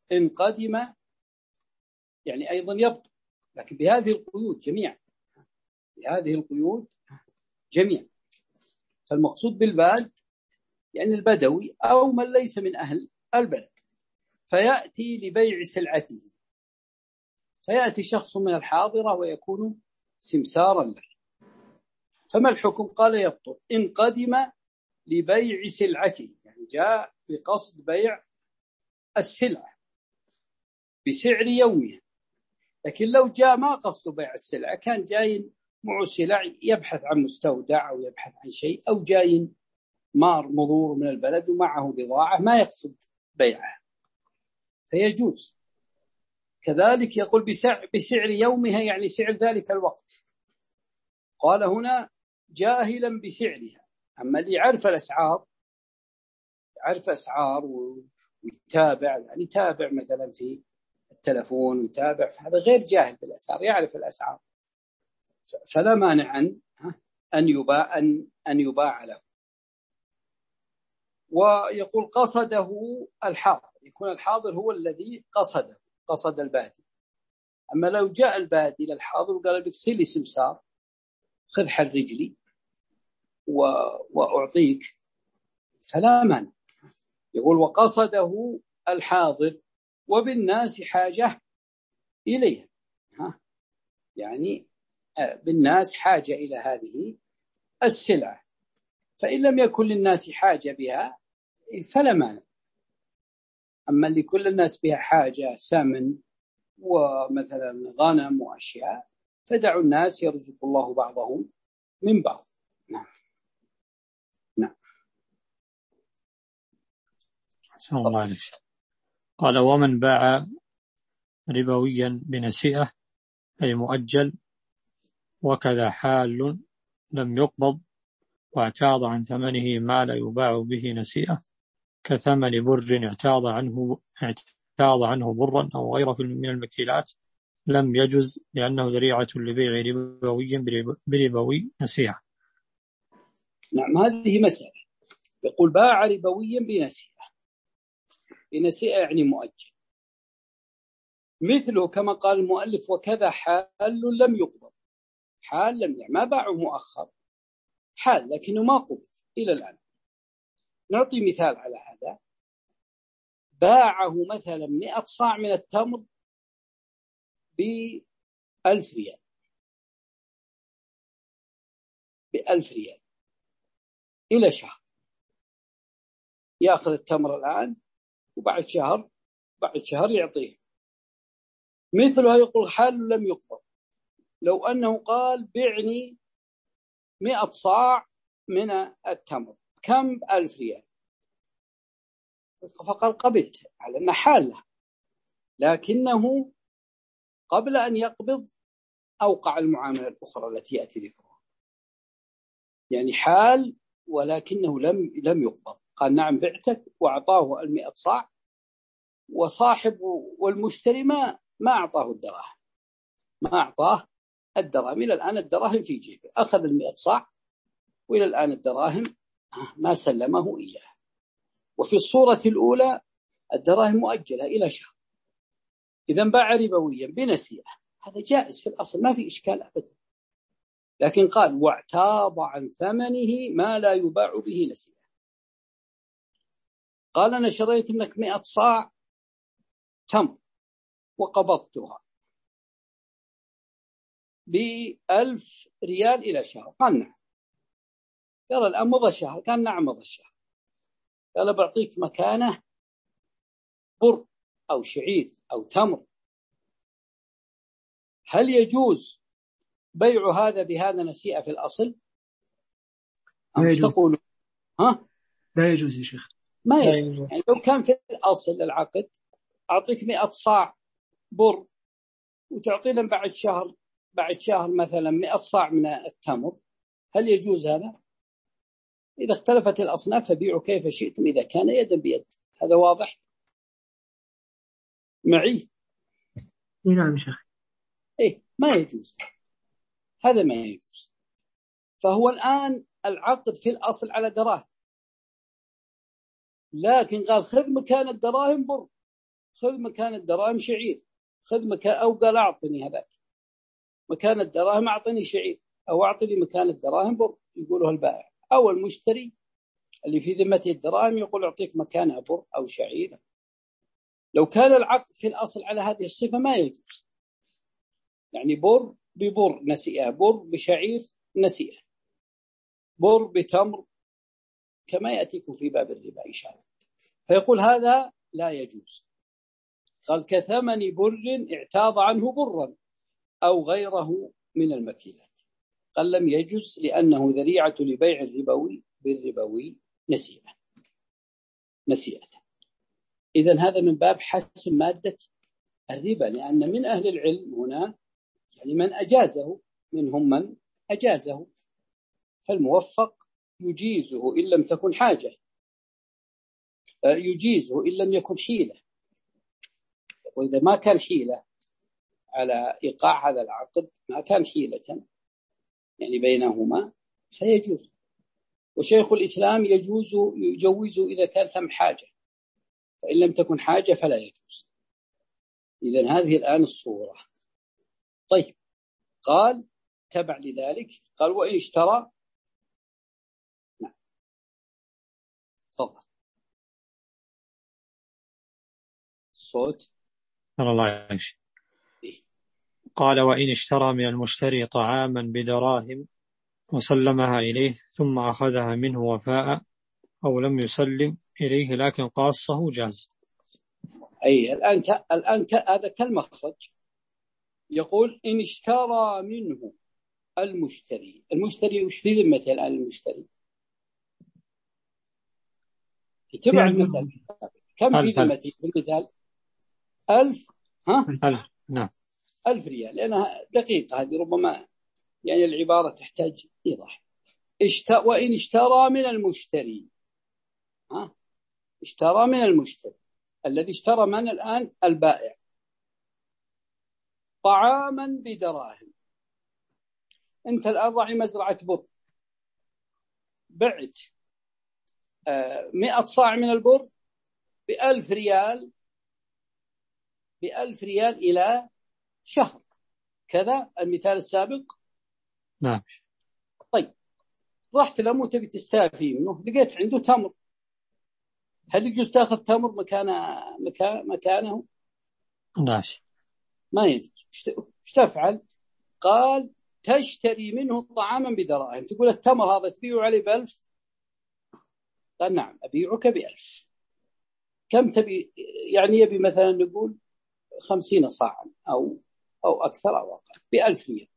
إن قدم يعني أيضا يبطل، لكن بهذه القيود جميعا، بهذه القيود جميعا. فالمقصود بالباد يعني البدوي أو من ليس من أهل البلد، فيأتي لبيع سلعته، فيأتي شخص من الحاضرة ويكون سمسارا له. فما الحكم؟ قال يبطل إن قدم لبيع سلعته، يعني جاء بقصد بيع السلعة بسعر يومها. لكن لو جاء ما قصد بيع السلعة، كان جاي معه سلع يبحث عن مستودع أو يبحث عن شيء، أو جاي مار مضور من البلد ومعه بضاعة ما يقصد بيعها، فيجوز. كذلك يقول بسعر, بسعر يومها، يعني سعر ذلك الوقت. قال هنا جاهلا بسعرها. أما اللي يعرف الأسعار، يعرف أسعار ويتابع، يعني يتابع مثلا في التلفون ويتابع، فهذا غير جاهل بالأسعار، يعرف الأسعار، فلا مانع أن أن يباع أن أن يباع له. ويقول قصده الحاضر، يكون الحاضر هو الذي قصده، قصد البادي. أما لو جاء البادي للحاضر وقال لك سلي سمسار، خذ حل رجلي وأعطيك، فلا مانع. يقول وقصده الحاضر وبالناس حاجة إليها، ها يعني بالناس حاجة إلى هذه السلعة، فإن لم يكن للناس حاجة بها فلا مانع. أما اللي كل الناس بها حاجة، سمن ومثلا غنم وأشياء، فدعوا الناس يرزق الله بعضهم من بعض. نعم نعم. أحسن الله عليك. قال ومن باع ربويا بنسيئة أي مؤجل، وكذا حال لم يقبض واعتاض عن ثمنه ما لا يباع به نسيئة، كثمن بر اعتاض عنه اعتاض عنه برا أو غيره من المكيلات، لم يجز لأنه ذريعة لبيع ربوي بربوي نسيئة. نعم، هذه مسألة. يقول باع ربويا بنسيئة، بنسيئة يعني مؤجل، مثله كما قال المؤلف وكذا حال لم يقبض. حال لم يعني ما باعه مؤخر، حال لكنه ما قبض إلى الآن. نعطي مثال على هذا. باعه مثلا مئة صاع من التمر بألف ريال، بألف ريال إلى شهر، يأخذ التمر الآن وبعد شهر بعد شهر يعطيه. مثله يقول حال لم يقبض، لو أنه قال بعني مئة صاع من التمر كم؟ ألف ريال، فقال قبلت على أنه حالة، لكنه قبل أن يقبض أوقع المعاملة الأخرى التي يأتي ذكرها، يعني حال ولكنه لم لم يقبض. قال نعم بعتك، وأعطاه المئة صاع، وصاحب والمشتري ما ما أعطاه الدراهم، ما أعطاه الدراهم. إلى الآن الدراهم في جيبه، أخذ المئة صاع وإلى الآن الدراهم ما سلمه إياه. وفي الصورة الأولى الدراهم مؤجلة إلى شهر، إذن باع ربويا بنسيئة، هذا جائز في الأصل، ما في إشكال أبدا. لكن قال واعتاض عن ثمنه ما لا يباع به نسيئة. قال أنا شريت منك مئة صاع تمر وقبضتها بألف ريال إلى شهر. قال نعم. قال الآن مضى شهر. قال نعم مضى الشهر. قال بعطيك مكانه بر أو شعير أو تمر. هل يجوز بيع هذا بهذا نسيئة في الأصل؟ أمش تقول ها؟ لا يجوز يا شيخ. ما يجوز. يعني لو كان في الأصل العقد أعطيك مئة صاع بر وتعطي لهم بعد شهر بعد شهر مثلا مئة صاع من التمر، هل يجوز هذا؟ إذا اختلفت الأصناف فبيعوا كيف شئتم إذا كان يدا بيد. هذا واضح معي؟ نعم شيخ. إيه ما يجوز، هذا ما يجوز. فهو الآن العقد في الأصل على دراهم، لكن قال خذ مكان الدراهم بر، خذ مكان الدراهم شعير، خذ مكان، أو قال أعطني هذاك مكان الدراهم أعطني شعير، أو أعطني مكان الدراهم بر، يقوله البائع. أو المشتري اللي في ذمته الدراهم يقول أعطيك مكانها بر أو شعير. لو كان العقد في الأصل على هذه الصفة ما يجوز، يعني بر ببر نسيئة، بر بشعير نسيئة، بر بتمر، كما يأتيكم في باب الربا إن شاء الله. فيقول هذا لا يجوز. قال كثمن بر اعتاض عنه برا أو غيره من المكيلات. قال لم يجوز لأنه ذريعة لبيع الربوي بالربوي نسيئة نسيئة. إذن هذا من باب حسم مادة الربا، لأن من أهل العلم هنا يعني من أجازه، منهم من أجازه، فالموفق يجيزه إن لم تكن حاجة، يجيزه إن لم يكن حيلة. وإذا ما كان حيلة على إيقاع هذا العقد، ما كان حيلة يعني بينهما، فيجوز. وشيخ الإسلام يجوز يجوز إذا كان ثم حاجة، فإن لم تكن حاجة فلا يجوز. إذن هذه الآن الصورة. طيب، قال تبع لذلك، قال وإن اشترى. نعم تفضل الصوت. الله يعيش. قال وإن اشترى من المشتري طعاما بدراهم وسلمها إليه ثم أخذها منه وفاء، أو لم يسلم إليه لكن قاصه جاز. أي الآن ك... الآن ك... هذا كالمخرج. يقول إن اشترى منه المشتري، المشتري وش في ذمته الآن المشتري؟ يتبع المسألة كم في ذمته في المثال؟ ألف. ها ألف. نعم ألف ريال، لأنها دقيقة هذه، ربما يعني العبارة تحتاج إيضاح. اشت... وإن اشترى من المشتري، ها اشترى من المشتري الذي اشترى من الآن البائع طعاما بدراهم. أنت الآن راعي مزرعة بر، بعت مئة صاع من البر بألف ريال، بألف ريال إلى شهر، كذا المثال السابق. نعم. طيب، رحت لمو تبي تستافي منه، لقيت عنده تمر، هل يجوز تأخذ تمر مكان مكان مكانه؟ نعم ما يجوز. ايش تفعل؟ قال تشتري منه طعاما بدراهم. تقول التمر هذا تبيعه عليه بألف؟ قال نعم أبيعك بألف. كم تبي؟ يعني يبي مثلا نقول خمسين صاعا أو أو أكثر أو أقل بألف ريال.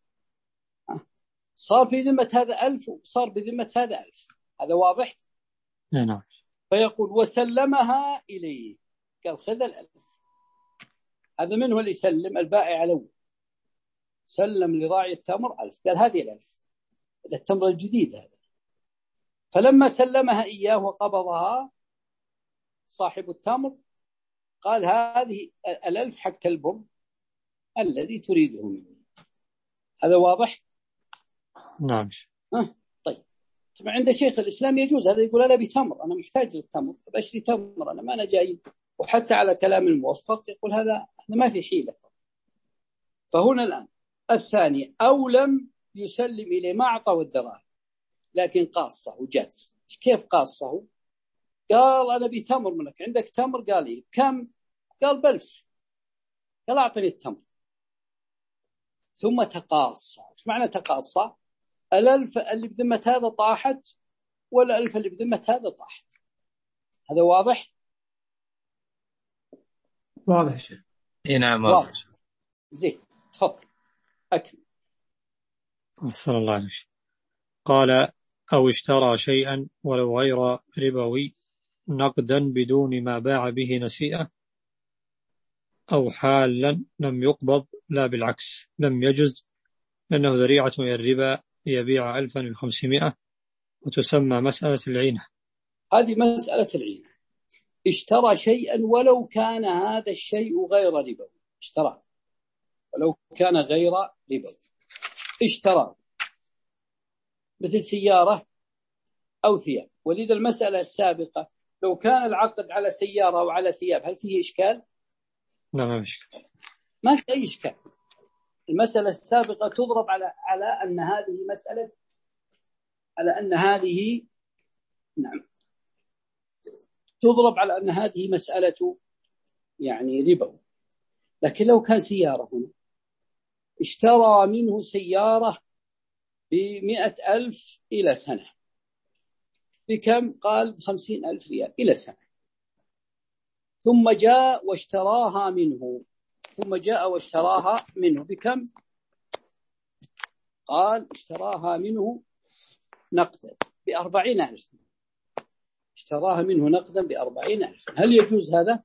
صار في ذمة هذا ألف وصار بذمة هذا ألف. هذا واضح؟ نعم. فيقول وسلمها إليه، قال خذ الألف. هذا من هو اللي يسلم؟ البائع الأول سلم لراعي التمر ألف، قال هذه الألف، هذا التمر الجديد هذا. فلما سلمها إياه وقبضها صاحب التمر، قال هذه الألف حق البر الذي تريده مني. هذا واضح؟ نعم. أه؟ طيب، طبعا عند شيخ الإسلام يجوز هذا، يقول أنا بتمر، أنا محتاج للتمر، بشتري تمر، أنا ما أنا جاي. وحتى على كلام الموفق يقول هذا هذا ما في حيلة. فهنا الآن الثاني، أو لم يسلم إليه، ما أعطاه الدراهم لكن قاصه وجاز. كيف قاصه؟ قال أنا بتمر منك، عندك تمر؟ قال إيه. كم؟ قال بلف. قال أعطني التمر. ثم تقاصى. إيش معنى تقاصى؟ الألف اللي بذمة هذا طاحت ولا الألف اللي بذمة هذا طاحت. هذا واضح؟ واضح شيخ. اي نعم واضح. زين تفضل أكمل. أحسن الله عليك. قال أو اشترى شيئا ولو غير ربوي نقدا بدون ما باع به نسيئة، أو حالا لم يقبض لا بالعكس لم يجز، لأنه ذريعة إلى الربا يبيع ألفا وخمسمائة، وتسمى مسألة العينة. هذه مسألة العينة. اشترى شيئا ولو كان هذا الشيء غير ربوي، اشترى ولو كان غير ربوي، اشترى مثل سيارة أو ثياب. ولذا المسألة السابقة لو كان العقد على سيارة أو على ثياب هل فيه إشكال؟ لا ما مشكلة، ما في أي إشكال. المسألة السابقة تضرب على على أن هذه مسألة على أن هذه نعم تضرب على أن هذه مسألة يعني ربا. لكن لو كان سيارة هنا اشترى منه سيارة بمئة ألف إلى سنة، بكم؟ قال بخمسين ألف ريال إلى سنة، ثم جاء واشتراها منه ثم جاء واشتراها منه بكم؟ قال اشتراها منه نقدا بأربعين ألف، اشتراها منه نقدا بأربعين ألف. هل يجوز هذا؟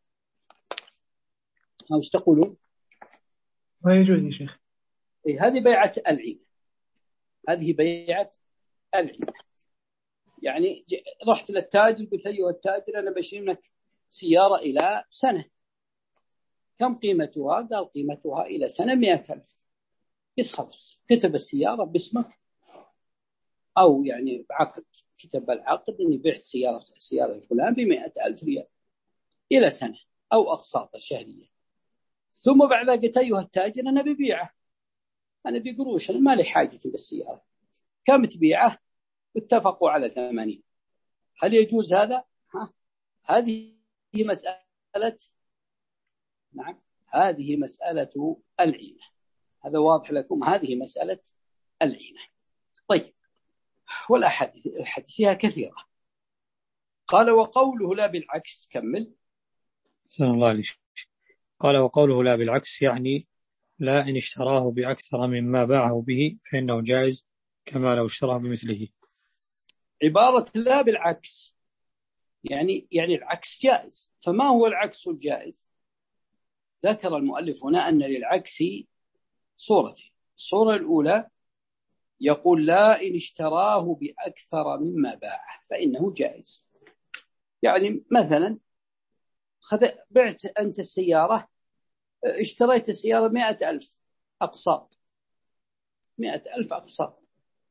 وش تقولون؟ ما يجوز يا شيخ. إيه، هذه بيعة العينة، هذه بيعة العينة. يعني رحت للتاجر قلت أيها التاجر أنا بشتري منك سيارة إلى سنة، كم قيمتها؟ قال قيمتها إلى سنة مئة ألف. قلت خلاص، كتب السيارة باسمك أو يعني بعقد، كتب العقد إني بعت سيارة السيارة الفلان بمئة ألف ريال إلى سنة أو أقساط شهرية. ثم بعد قلت أيها التاجر أنا ببيعه، أنا بقروش، أنا ما لي حاجة بالسيارة، كم تبيعه؟ اتفقوا على ثمانين. هل يجوز هذا؟ ها؟ هذه مسألة نعم هذه مسألة العينة. هذا واضح لكم؟ هذه مسألة العينة. طيب، والأحاديث فيها كثيرة. قال وقوله لا بالعكس، كمل. سلام الله عليك. قال وقوله لا بالعكس يعني لا إن اشتراه بأكثر مما باعه به فإنه جائز كما لو اشتراه بمثله. عبارة لا بالعكس يعني يعني العكس جائز. فما هو العكس الجائز؟ ذكر المؤلف هنا أن للعكس صورتين. الصورة الأولى يقول لا إن اشتراه بأكثر مما باعه فإنه جائز. يعني مثلا بعت أنت السيارة، اشتريت السيارة مئة ألف أقساط، مئة ألف أقساط،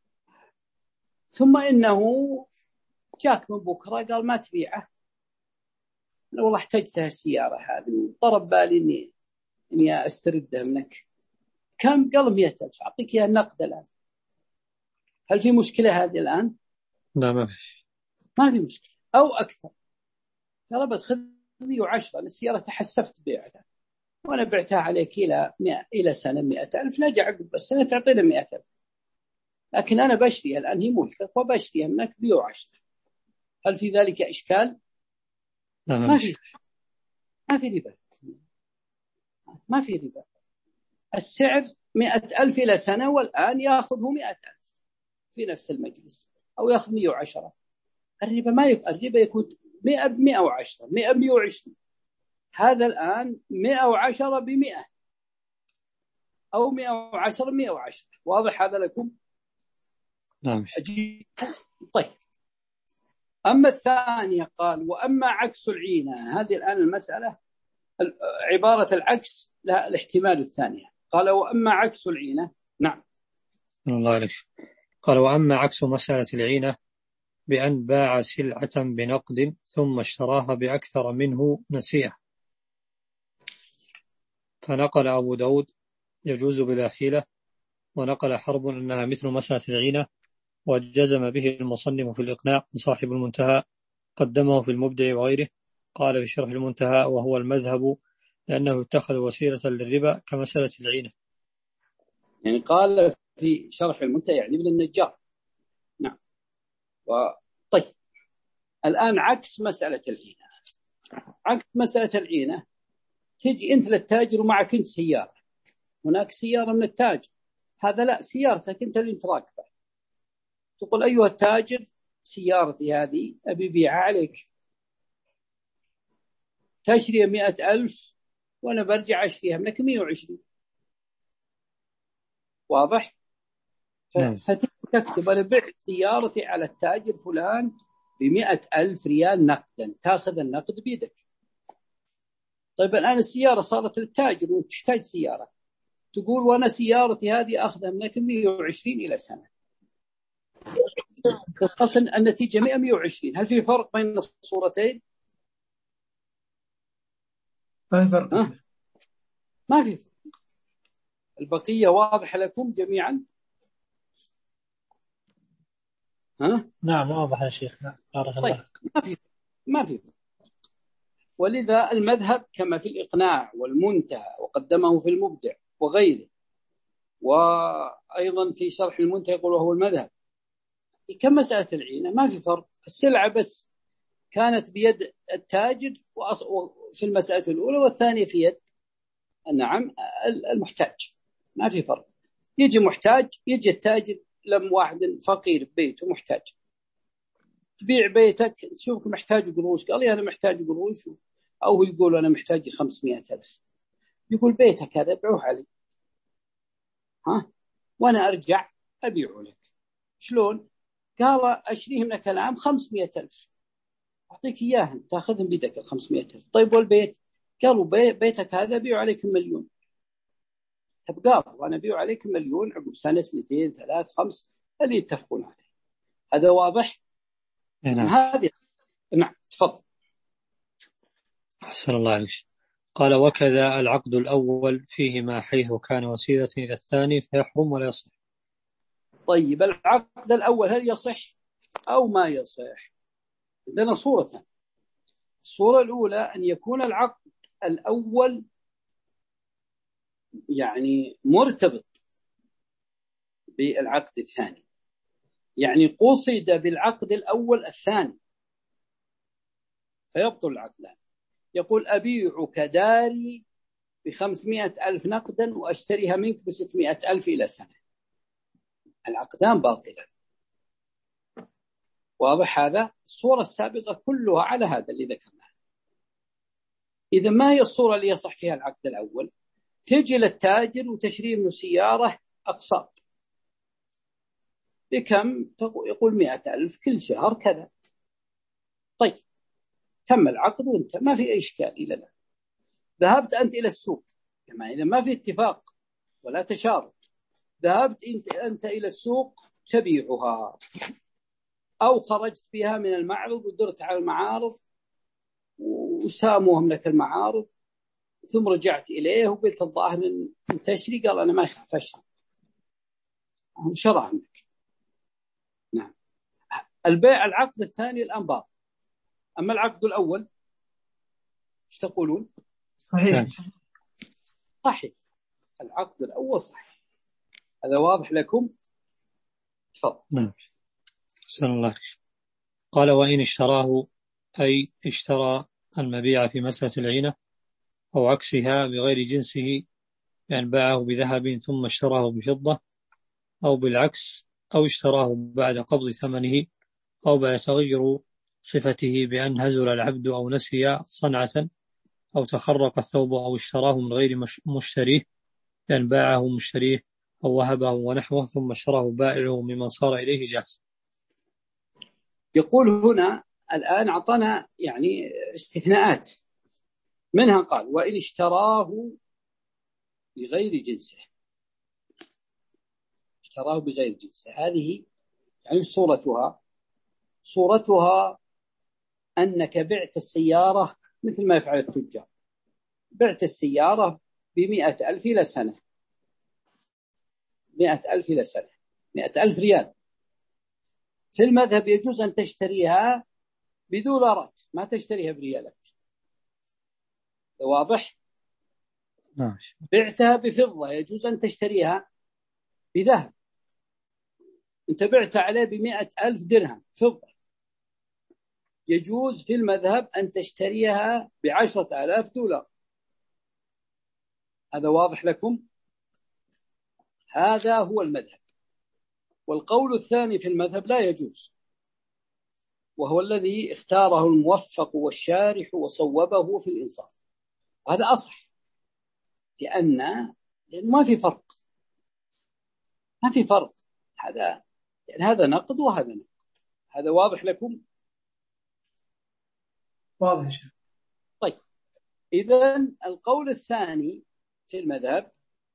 ثم إنه جاك من بكرة قال ما تبيعه، أنا والله احتجتها السيارة هذه وطرب بالي إني إني أستردها منك، كم؟ قال مئة ألف، أعطيك إياها النقد الآن. هل في مشكلة هذه الآن؟ لا ما في ما في مشكلة. أو أكثر، قال بتخذ مئة وعشرة، السيارة تحسفت بيعتها وأنا بعتها عليك إلى مئة إلى سنة مئة ألف، لا عقب بس سنة تعطينا مئة ألف، لكن أنا بشتريها الآن هي ملكك وبشتريها منك مئة وعشرة. هل في ذلك إشكال؟ لا ما, ما في ما في ربا، ما في ربا. السعر مئة ألف إلى سنة والآن يأخذه مئة ألف في نفس المجلس أو يأخذ مئة وعشرة. الربا ما يك... الربا يكون مئة بمئة وعشرة، مئة بمئة وعشرين. هذا الآن مئة وعشرة بمئة أو مئة وعشرة مئة وعشرة. واضح هذا لكم؟ نعم. طيب، أما الثانية قال وأما عكس العينة، هذه الآن المسألة عبارة العكس لا الاحتمال الثانية. قال وأما عكس العينة. نعم الله عليك. قال وأما عكس مسألة العينة بأن باع سلعة بنقد ثم اشتراها بأكثر منه نسيئة، فنقل أبو داود يجوز بلا حيلة، ونقل حرب أنها مثل مسألة العينة، وجزم به المصنف في الإقناع وصاحب المنتهى قدمه في المبدع وغيره. قال في شرح المنتهى وهو المذهب لأنه اتخذ وسيلة للربا كمسألة العينة. يعني قال في شرح المنتهى يعني ابن النجار. نعم. طيب، الآن عكس مسألة العينة. عكس مسألة العينة تجي أنت للتاجر ومعك أنت سيارة، هناك سيارة من التاجر، هذا لا سيارتك أنت اللي أنت راكبها، تقول أيها التاجر سيارتي هذه أبي بيعها عليك، تشتري مئة ألف وأنا برجع أشتريها منك مئة وعشرين. واضح؟ فتكتب أنا بعت سيارتي على التاجر فلان بمئة ألف ريال نقدا، تأخذ النقد بيدك. طيب الآن السيارة صارت للتاجر وتحتاج سيارة، تقول وأنا سيارتي هذه أخذها منك مئة وعشرين إلى سنة، قلت النتيجة مئة مئة وعشرين. هل في فرق بين الصورتين؟ ما فرق. ما في فرق. البقية واضح لكم جميعا؟ ها؟ نعم واضح يا شيخ. نعم بارك الله. طيب ما في ما في فرق. ولذا المذهب كما في الإقناع والمنتهى وقدمه في المبدع وغيره، وأيضا في شرح المنتهى يقول وهو المذهب كم مسألة العينة ما في فرق. السلعة بس كانت بيد التاجر في المسألة الأولى، والثانية في يد نعم المحتاج، ما في فرق. يجي محتاج، يجي التاجر لم واحد فقير ببيته محتاج، تبيع بيتك تشوفك محتاج قروش، قال لي أنا محتاج قروش، أو يقول أنا محتاج خمسمائة ألف، يقول بيتك هذا بيعوه علي، ها وأنا أرجع أبيعه لك. شلون؟ قال أشريه منك الآن خمسمائة ألف، أعطيك إياهم تأخذهم بيدك الخمسمائة ألف. طيب والبيت؟ قالوا بي بيتك هذا بيعه عليك مليون. تبقى وأنا بيعه عليك مليون عقب سنة سنتين ثلاث خمس اللي يتفقون عليه. هذا واضح؟ نعم. هذه نعم تفضل. أحسن الله عليك. قال وكذا العقد الأول فيهما حيث كان وسيلة إلى الثاني فيحرم ولا يصح. طيب العقد الأول هل يصح أو ما يصح؟ عندنا صورتان. الصورة الأولى أن يكون العقد الأول يعني مرتبط بالعقد الثاني، يعني قصد بالعقد الأول الثاني فيبطل العقدان. يقول أبيعك داري بخمسمائة ألف نقدا وأشتريها منك بستمائة ألف إلى سنة، العقدان باطلة. واضح هذا؟ الصورة السابقة كلها على هذا اللي ذكرناه. إذا ما هي الصورة اللي يصح فيها العقد الأول؟ تجي للتاجر وتشتري منه سيارة أقساط بكم؟ يقول مئة ألف كل شهر كذا. طيب تم العقد وانت ما في أي إشكال إلى الآن. ذهبت أنت إلى السوق، كما إذا ما في اتفاق ولا تشارك، ذهبت أنت, أنت إلى السوق تبيعها، أو خرجت بها من المعرض ودرت على المعارض وساموهم لك المعارض، ثم رجعت إليه وقلت الظاهر أن تشري، قال أنا ما أخاف أشري، شرع عنك. نعم. البيع العقد الثاني الآن باطل. أما العقد الأول ايش تقولون؟ صحيح. صحيح، العقد الأول صحيح. هذا واضح لكم؟ تفضل. نعم. أحسن الله. قال وإن اشتراه أي اشترى المبيع في مسألة العينة أو عكسها بغير جنسه، يعني باعه بذهب ثم اشتراه بفضة، أو بالعكس، أو اشتراه بعد قبض ثمنه، أو بعد تغير صفته بأن هزل العبد أو نسي صنعة، أو تخرق الثوب، أو اشتراه من غير مشتريه، يعني باعه مشتريه أو وهبه ونحوه ثم اشتراه بائعه ممن صار إليه جاهز. يقول هنا الآن أعطانا يعني استثناءات، منها قال وإن اشتراه بغير جنسه، اشتراه بغير جنسه، هذه يعني صورتها صورتها أنك بعت السيارة مثل ما يفعل التجار، بعت السيارة بمئة ألف إلى سنة، مئة ألف إلى سنة، مئة ألف ريال. في المذهب يجوز أن تشتريها بدولارات، ما تشتريها بريالات. واضح؟ نعم. بعتها بفضة يجوز أن تشتريها بذهب. أنت بعت عليه بمئة ألف درهم فضة، يجوز في المذهب أن تشتريها بعشرة آلاف دولار. هذا واضح لكم؟ هذا هو المذهب. والقول الثاني في المذهب لا يجوز، وهو الذي اختاره الموفق والشارح وصوبه في الإنصاف، وهذا أصح، لأن لأن ما في فرق، ما في فرق. هذا يعني هذا نقد وهذا نقد. هذا واضح لكم؟ واضح. طيب إذن القول الثاني في المذهب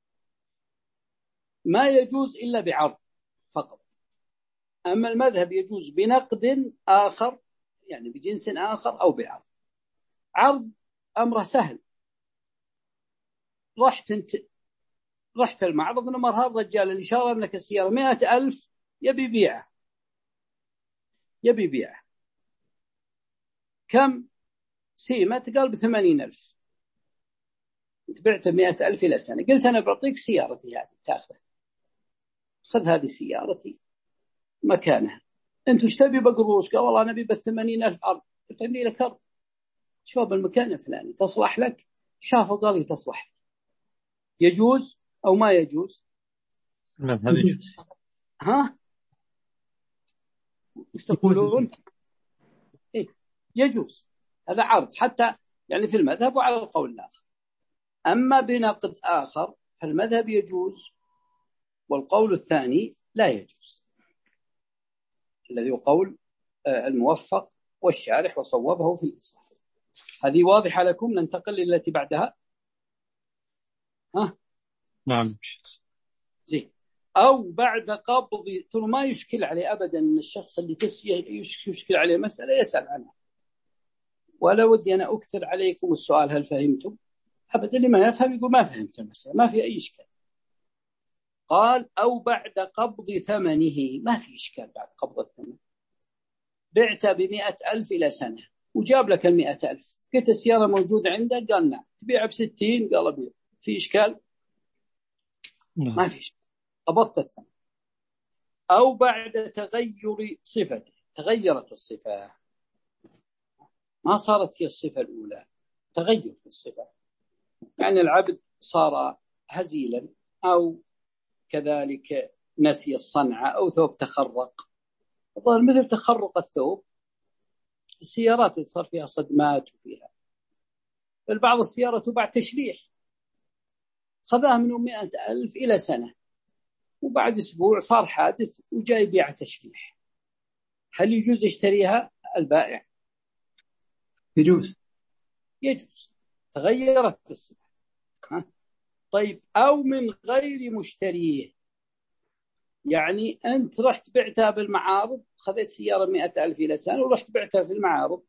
ما يجوز إلا بعرض فقط. أما المذهب يجوز بنقد آخر، يعني بجنس آخر، أو بعرض. عرض أمره سهل، رحت انت رحت المعرض، نمر هذا الرجال اللي شرى لك السيارة مئة ألف يبي بيعه يبي بيعه كم سيمة؟ قال بثمانين ألف. انت بعته مئة ألف إلى سنة. قلت أنا بعطيك سيارتي هذه تأخذها، خذ هذه سيارتي مكانها. أنت وش تبي بقروش؟ قال والله أنا أبي بالثمانين ألف أرض. قلت عندي لك أرض شوف بالمكان الفلاني تصلح لك. شافه قال لي تصلح لك. يجوز أو ما يجوز؟ المذهب يجوز. ها وش تقولون؟ إيه يجوز. هذا عرض حتى يعني في المذهب وعلى القول الآخر. أما بنقد آخر فالمذهب يجوز والقول الثاني لا يجوز، الذي هو قول الموفق والشارح وصوبه في الإصلاح. هذه واضحة لكم؟ ننتقل للتي بعدها. ها نعم زين. أو بعد قبض، ترى ما يشكل عليه أبدا أن الشخص اللي يشكل عليه مسألة يسأل عنها. ولا ودي أنا أكثر عليكم السؤال هل فهمتم؟ أبدا اللي ما يفهم يقول ما فهمت المسألة، ما في أي إشكال. قال أو بعد قبض ثمنه، ما في إشكال بعد قبض الثمن. بعت بمئة ألف إلى سنة وجاب لك المئة ألف، قلت السيارة موجودة عنده؟ قال نعم. تبيع بستين؟ قال أبيع. في إشكال؟ ما في إشكال، قبضت الثمن. أو بعد تغير صفته، تغيرت الصفة، ما صارت هي الصفة الأولى، تغير في الصفة، يعني العبد صار هزيلا أو كذلك نسي الصنعة أو ثوب تخرق. الظاهر مثل تخرق الثوب السيارات اللي صار فيها صدمات وفيها، بل بعض السيارات تباع تشريح، خذاها منه مئة ألف إلى سنة وبعد أسبوع صار حادث وجاي بيع تشريح. هل يجوز يشتريها البائع؟ يجوز يجوز، تغيرت الصفة. طيب أو من غير مشتريه، يعني أنت رحت بعتها بالمعارض، خذيت سيارة مئة ألف إلى سنة ورحت بعتها في المعارض،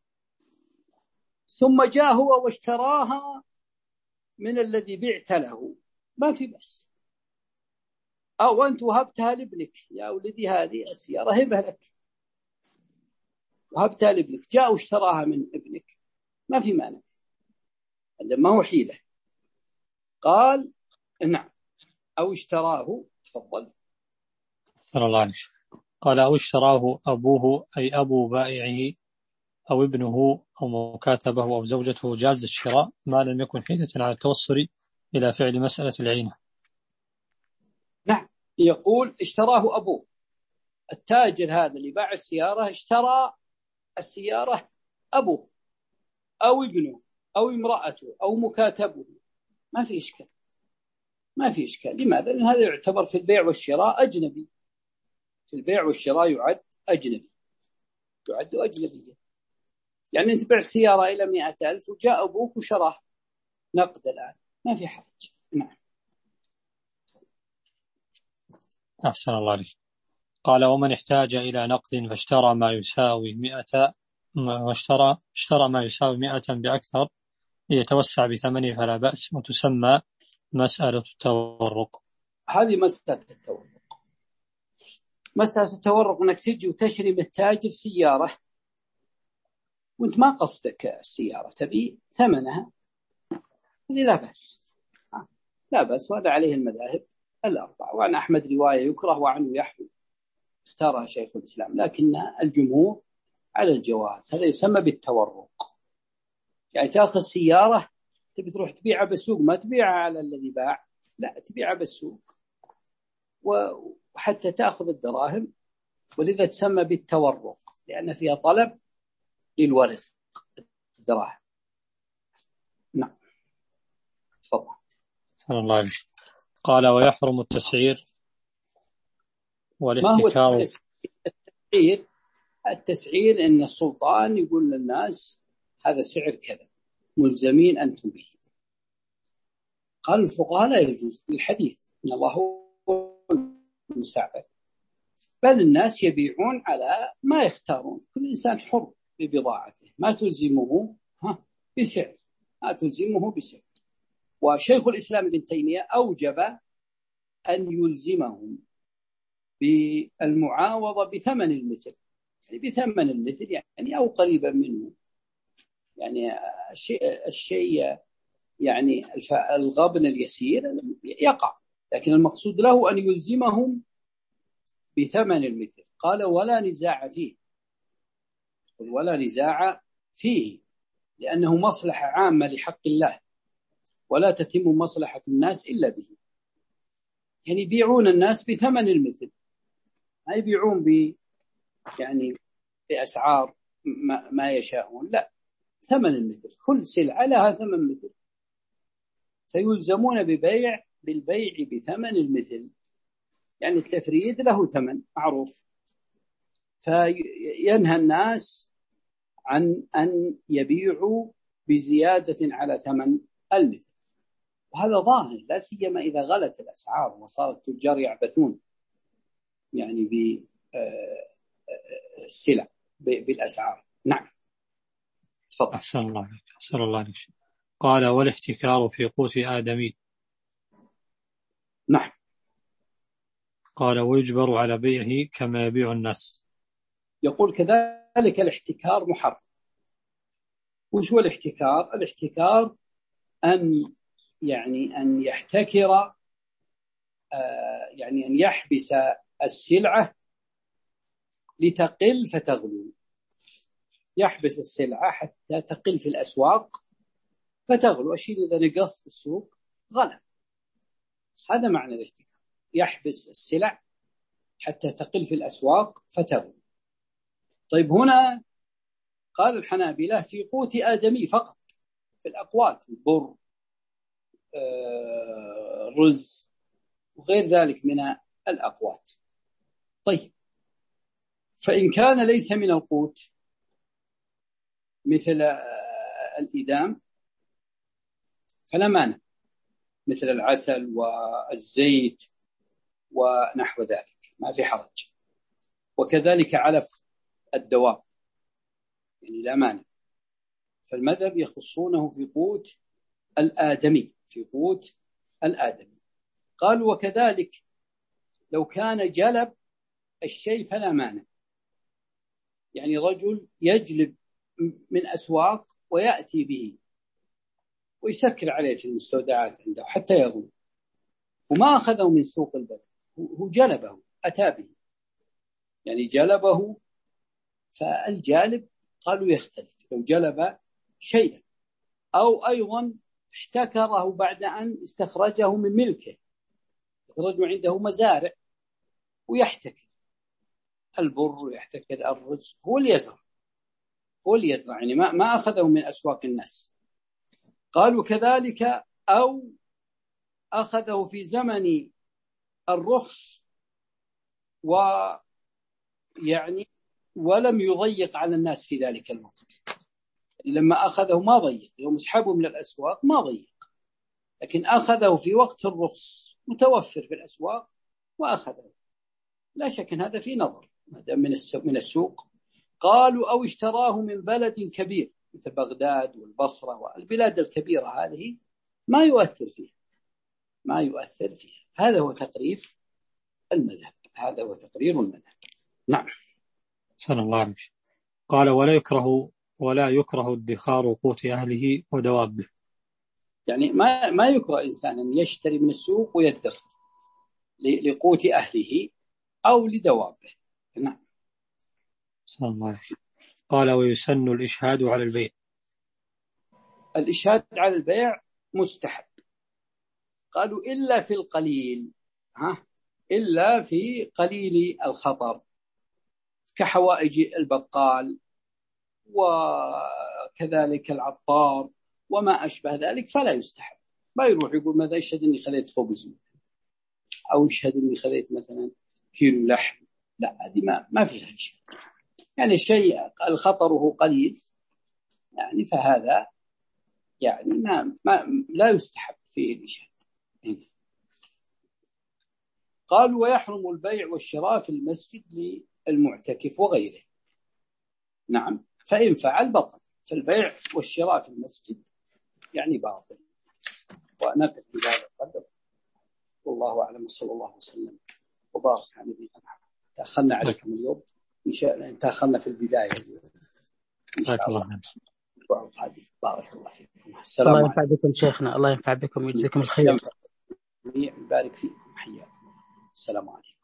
ثم جاء هو واشتراها من الذي بعت له، ما في بس. أو أنت وهبتها لابنك، يا ولدي هذه السيارة هبها لك، وهبتها لابنك، جاء واشتراها من ابنك، ما في مانع، هذا ما هو حيلة. قال نعم. أو اشتراه، تفضل. صلى الله عليه وسلم. قال أو اشتراه أبوه أي أبو بائعه أو ابنه أو مكاتبه أو زوجته، جاز الشراء ما لم يكن حيلة على التوصل إلى فعل مسألة العينة. نعم، يقول اشتراه أبوه، التاجر هذا اللي باع السيارة اشترى السيارة أبوه أو ابنه أو امرأته أو مكاتبه، ما في إشكال، ما في إشكال. لماذا؟ لأن هذا يعتبر في البيع والشراء أجنبي، في البيع والشراء يعد أجنبي، يعد أجنبيا. يعني أنت بعت سيارة إلى مئة ألف وجاء أبوك وشراه نقد الآن، ما في حرج. نعم. أحسن الله عليك. قال ومن احتاج إلى نقد فاشترى ما يساوي مئة واشترى اشترى ما يساوي مئة بأكثر ليتوسع بثمنه فلا بأس، وتسمى مسألة التورق. هذه مسألة التورق. مسألة التورق أنك تجي وتشري من التاجر سيارة وانت ما قصدك السيارة، تبي ثمنها، هذه لا بأس، لا بأس. وهذا عليه المذاهب الأربعة، وعن أحمد رواية يكره وعنه يحمل، اختارها شيخ الإسلام، لكن الجمهور على الجواز. هذا يسمى بالتورق، يعني تأخذ سيارة تبي تروح تبيعها بالسوق، ما تبيعها على الذي باع، لا تبيعها بالسوق وحتى تأخذ الدراهم، ولذا تسمى بالتورق لأن فيها طلب للورث الدراهم. نعم تفضل. صلى الله عليه وسلم. قال ويحرم التسعير والاحتكار. ما هو التسعير؟ التسعير إن السلطان يقول للناس هذا سعر كذا ملزمين أنتم به. قال الفقهاء لا يجوز الحديث إن الله هو المسعر، بل الناس يبيعون على ما يختارون، كل إنسان حر ببضاعته، ما تلزمه ها بسعر، ما تلزمه بسعر. وشيخ الإسلام ابن تيمية أوجب أن يلزمهم بالمعاوضة بثمن المثل، يعني بثمن المثل يعني أو قريبا منه، يعني الشيء, الشيء يعني الغبن اليسير يقع، لكن المقصود له أن يلزمهم بثمن المثل. قال ولا نزاع فيه، ولا نزاع فيه لأنه مصلحة عامة لحق الله، ولا تتم مصلحة الناس إلا به. يعني يبيعون الناس بثمن المثل، ما يبيعون ب يعني بأسعار ما, ما يشاءون، لا، ثمن المثل، كل سلعة لها ثمن مثل، فيلزمون ببيع بالبيع بثمن المثل، يعني التفريد له ثمن معروف، فينهى الناس عن أن يبيعوا بزيادة على ثمن المثل، وهذا ظاهر لا سيما إذا غلت الأسعار وصار التجار يعبثون يعني بالسلع بالأسعار. نعم تفضل. أحسن الله عليك. أحسن الله عليك. قال والاحتكار في قوت آدمي. نعم. قال ويجبر على بيعه كما يبيع الناس. يقول كذلك الاحتكار محرم. وش هو الاحتكار؟ الاحتكار أن يعني أن يحتكر آه يعني أن يحبس السلعة لتقل فتغلو، يحبس السلعة حتى تقل في الأسواق فتغلو، الشيء إذا نقص في السوق غلى، هذا معنى الاحتكار، يحبس السلع حتى تقل في الأسواق فتغلو. طيب هنا قال الحنابلة في قوت آدمي فقط، في الأقوات، البر، آه، رز وغير ذلك من الأقوات. طيب فإن كان ليس من القوت مثل الإدام فلا مانع، مثل العسل والزيت ونحو ذلك ما في حرج، وكذلك علف الدواب يعني لا مانع، فالمذهب يخصونه في قوت الآدمي، في قوت الآدمي. قال وكذلك لو كان جلب الشيء فلا مانع، يعني رجل يجلب من أسواق ويأتي به ويسكر عليه في المستودعات عنده حتى يغلو، وما أخذه من سوق البلد، هو جلبه أتى به، يعني جلبه، فالجالب قالوا يختلف لو جلب شيئا أو أيضا احتكره بعد أن استخرجه من ملكه، يخرج عنده مزارع ويحتكر البر ويحتكر الرز، هو اللي يزرع هو اللي يزرع يعني ما ما أخذه من أسواق الناس. قالوا كذلك أو أخذه في زمن الرخص ويعني ولم يضيق على الناس في ذلك الوقت، لما أخذه ما ضيق، يوم اسحبه من الأسواق ما ضيق، لكن أخذه في وقت الرخص متوفر في الأسواق وأخذه، لا شك أن هذا في نظر من من السوق. قالوا أو اشتراه من بلد كبير مثل بغداد والبصرة والبلاد الكبيرة، هذه ما يؤثر فيها ما يؤثر فيها هذا هو تقرير المذهب، هذا هو تقرير المذهب. نعم. سن الله عليك. قال ولا يكره ولا يكره ادخار قوت أهله ودوابه، يعني ما ما يكره إنسان أن يشتري من السوق ويدخر لقوت أهله أو لدوابه. نعم. سن الله عليك. قال ويسن الإشهاد على البيع. الإشهاد على البيع مستحب، قالوا إلا في القليل، ها إلا في قليل الخطر كحوائج البقال وكذلك العطار وما أشبه ذلك فلا يستحب، ما يروح يقول ماذا يشهد إني خذيت خبز أو يشهد إني خذيت مثلا كيلو لحم، لا هذه ما ما فيها شيء، يعني شيء الخطره قليل يعني فهذا يعني ما, ما لا يستحب فيه الإشهاد. قالوا ويحرم البيع والشراء في المسجد للمعتكف وغيره. نعم، فإن فعل بطل، فالبيع والشراء في المسجد يعني باطل. ونقف في هذا القدر. والله أعلم، صلى الله وسلم وبارك على نبينا محمد. تأخرنا عليكم اليوم إن شاء الله، تأخرنا في البداية اليوم إن شاء الله. بارك الله فيكم. السلام الله ينفع بكم شيخنا، الله ينفع بكم ويجزيكم الخير. يبارك فيكم، حياكم. السلام عليكم.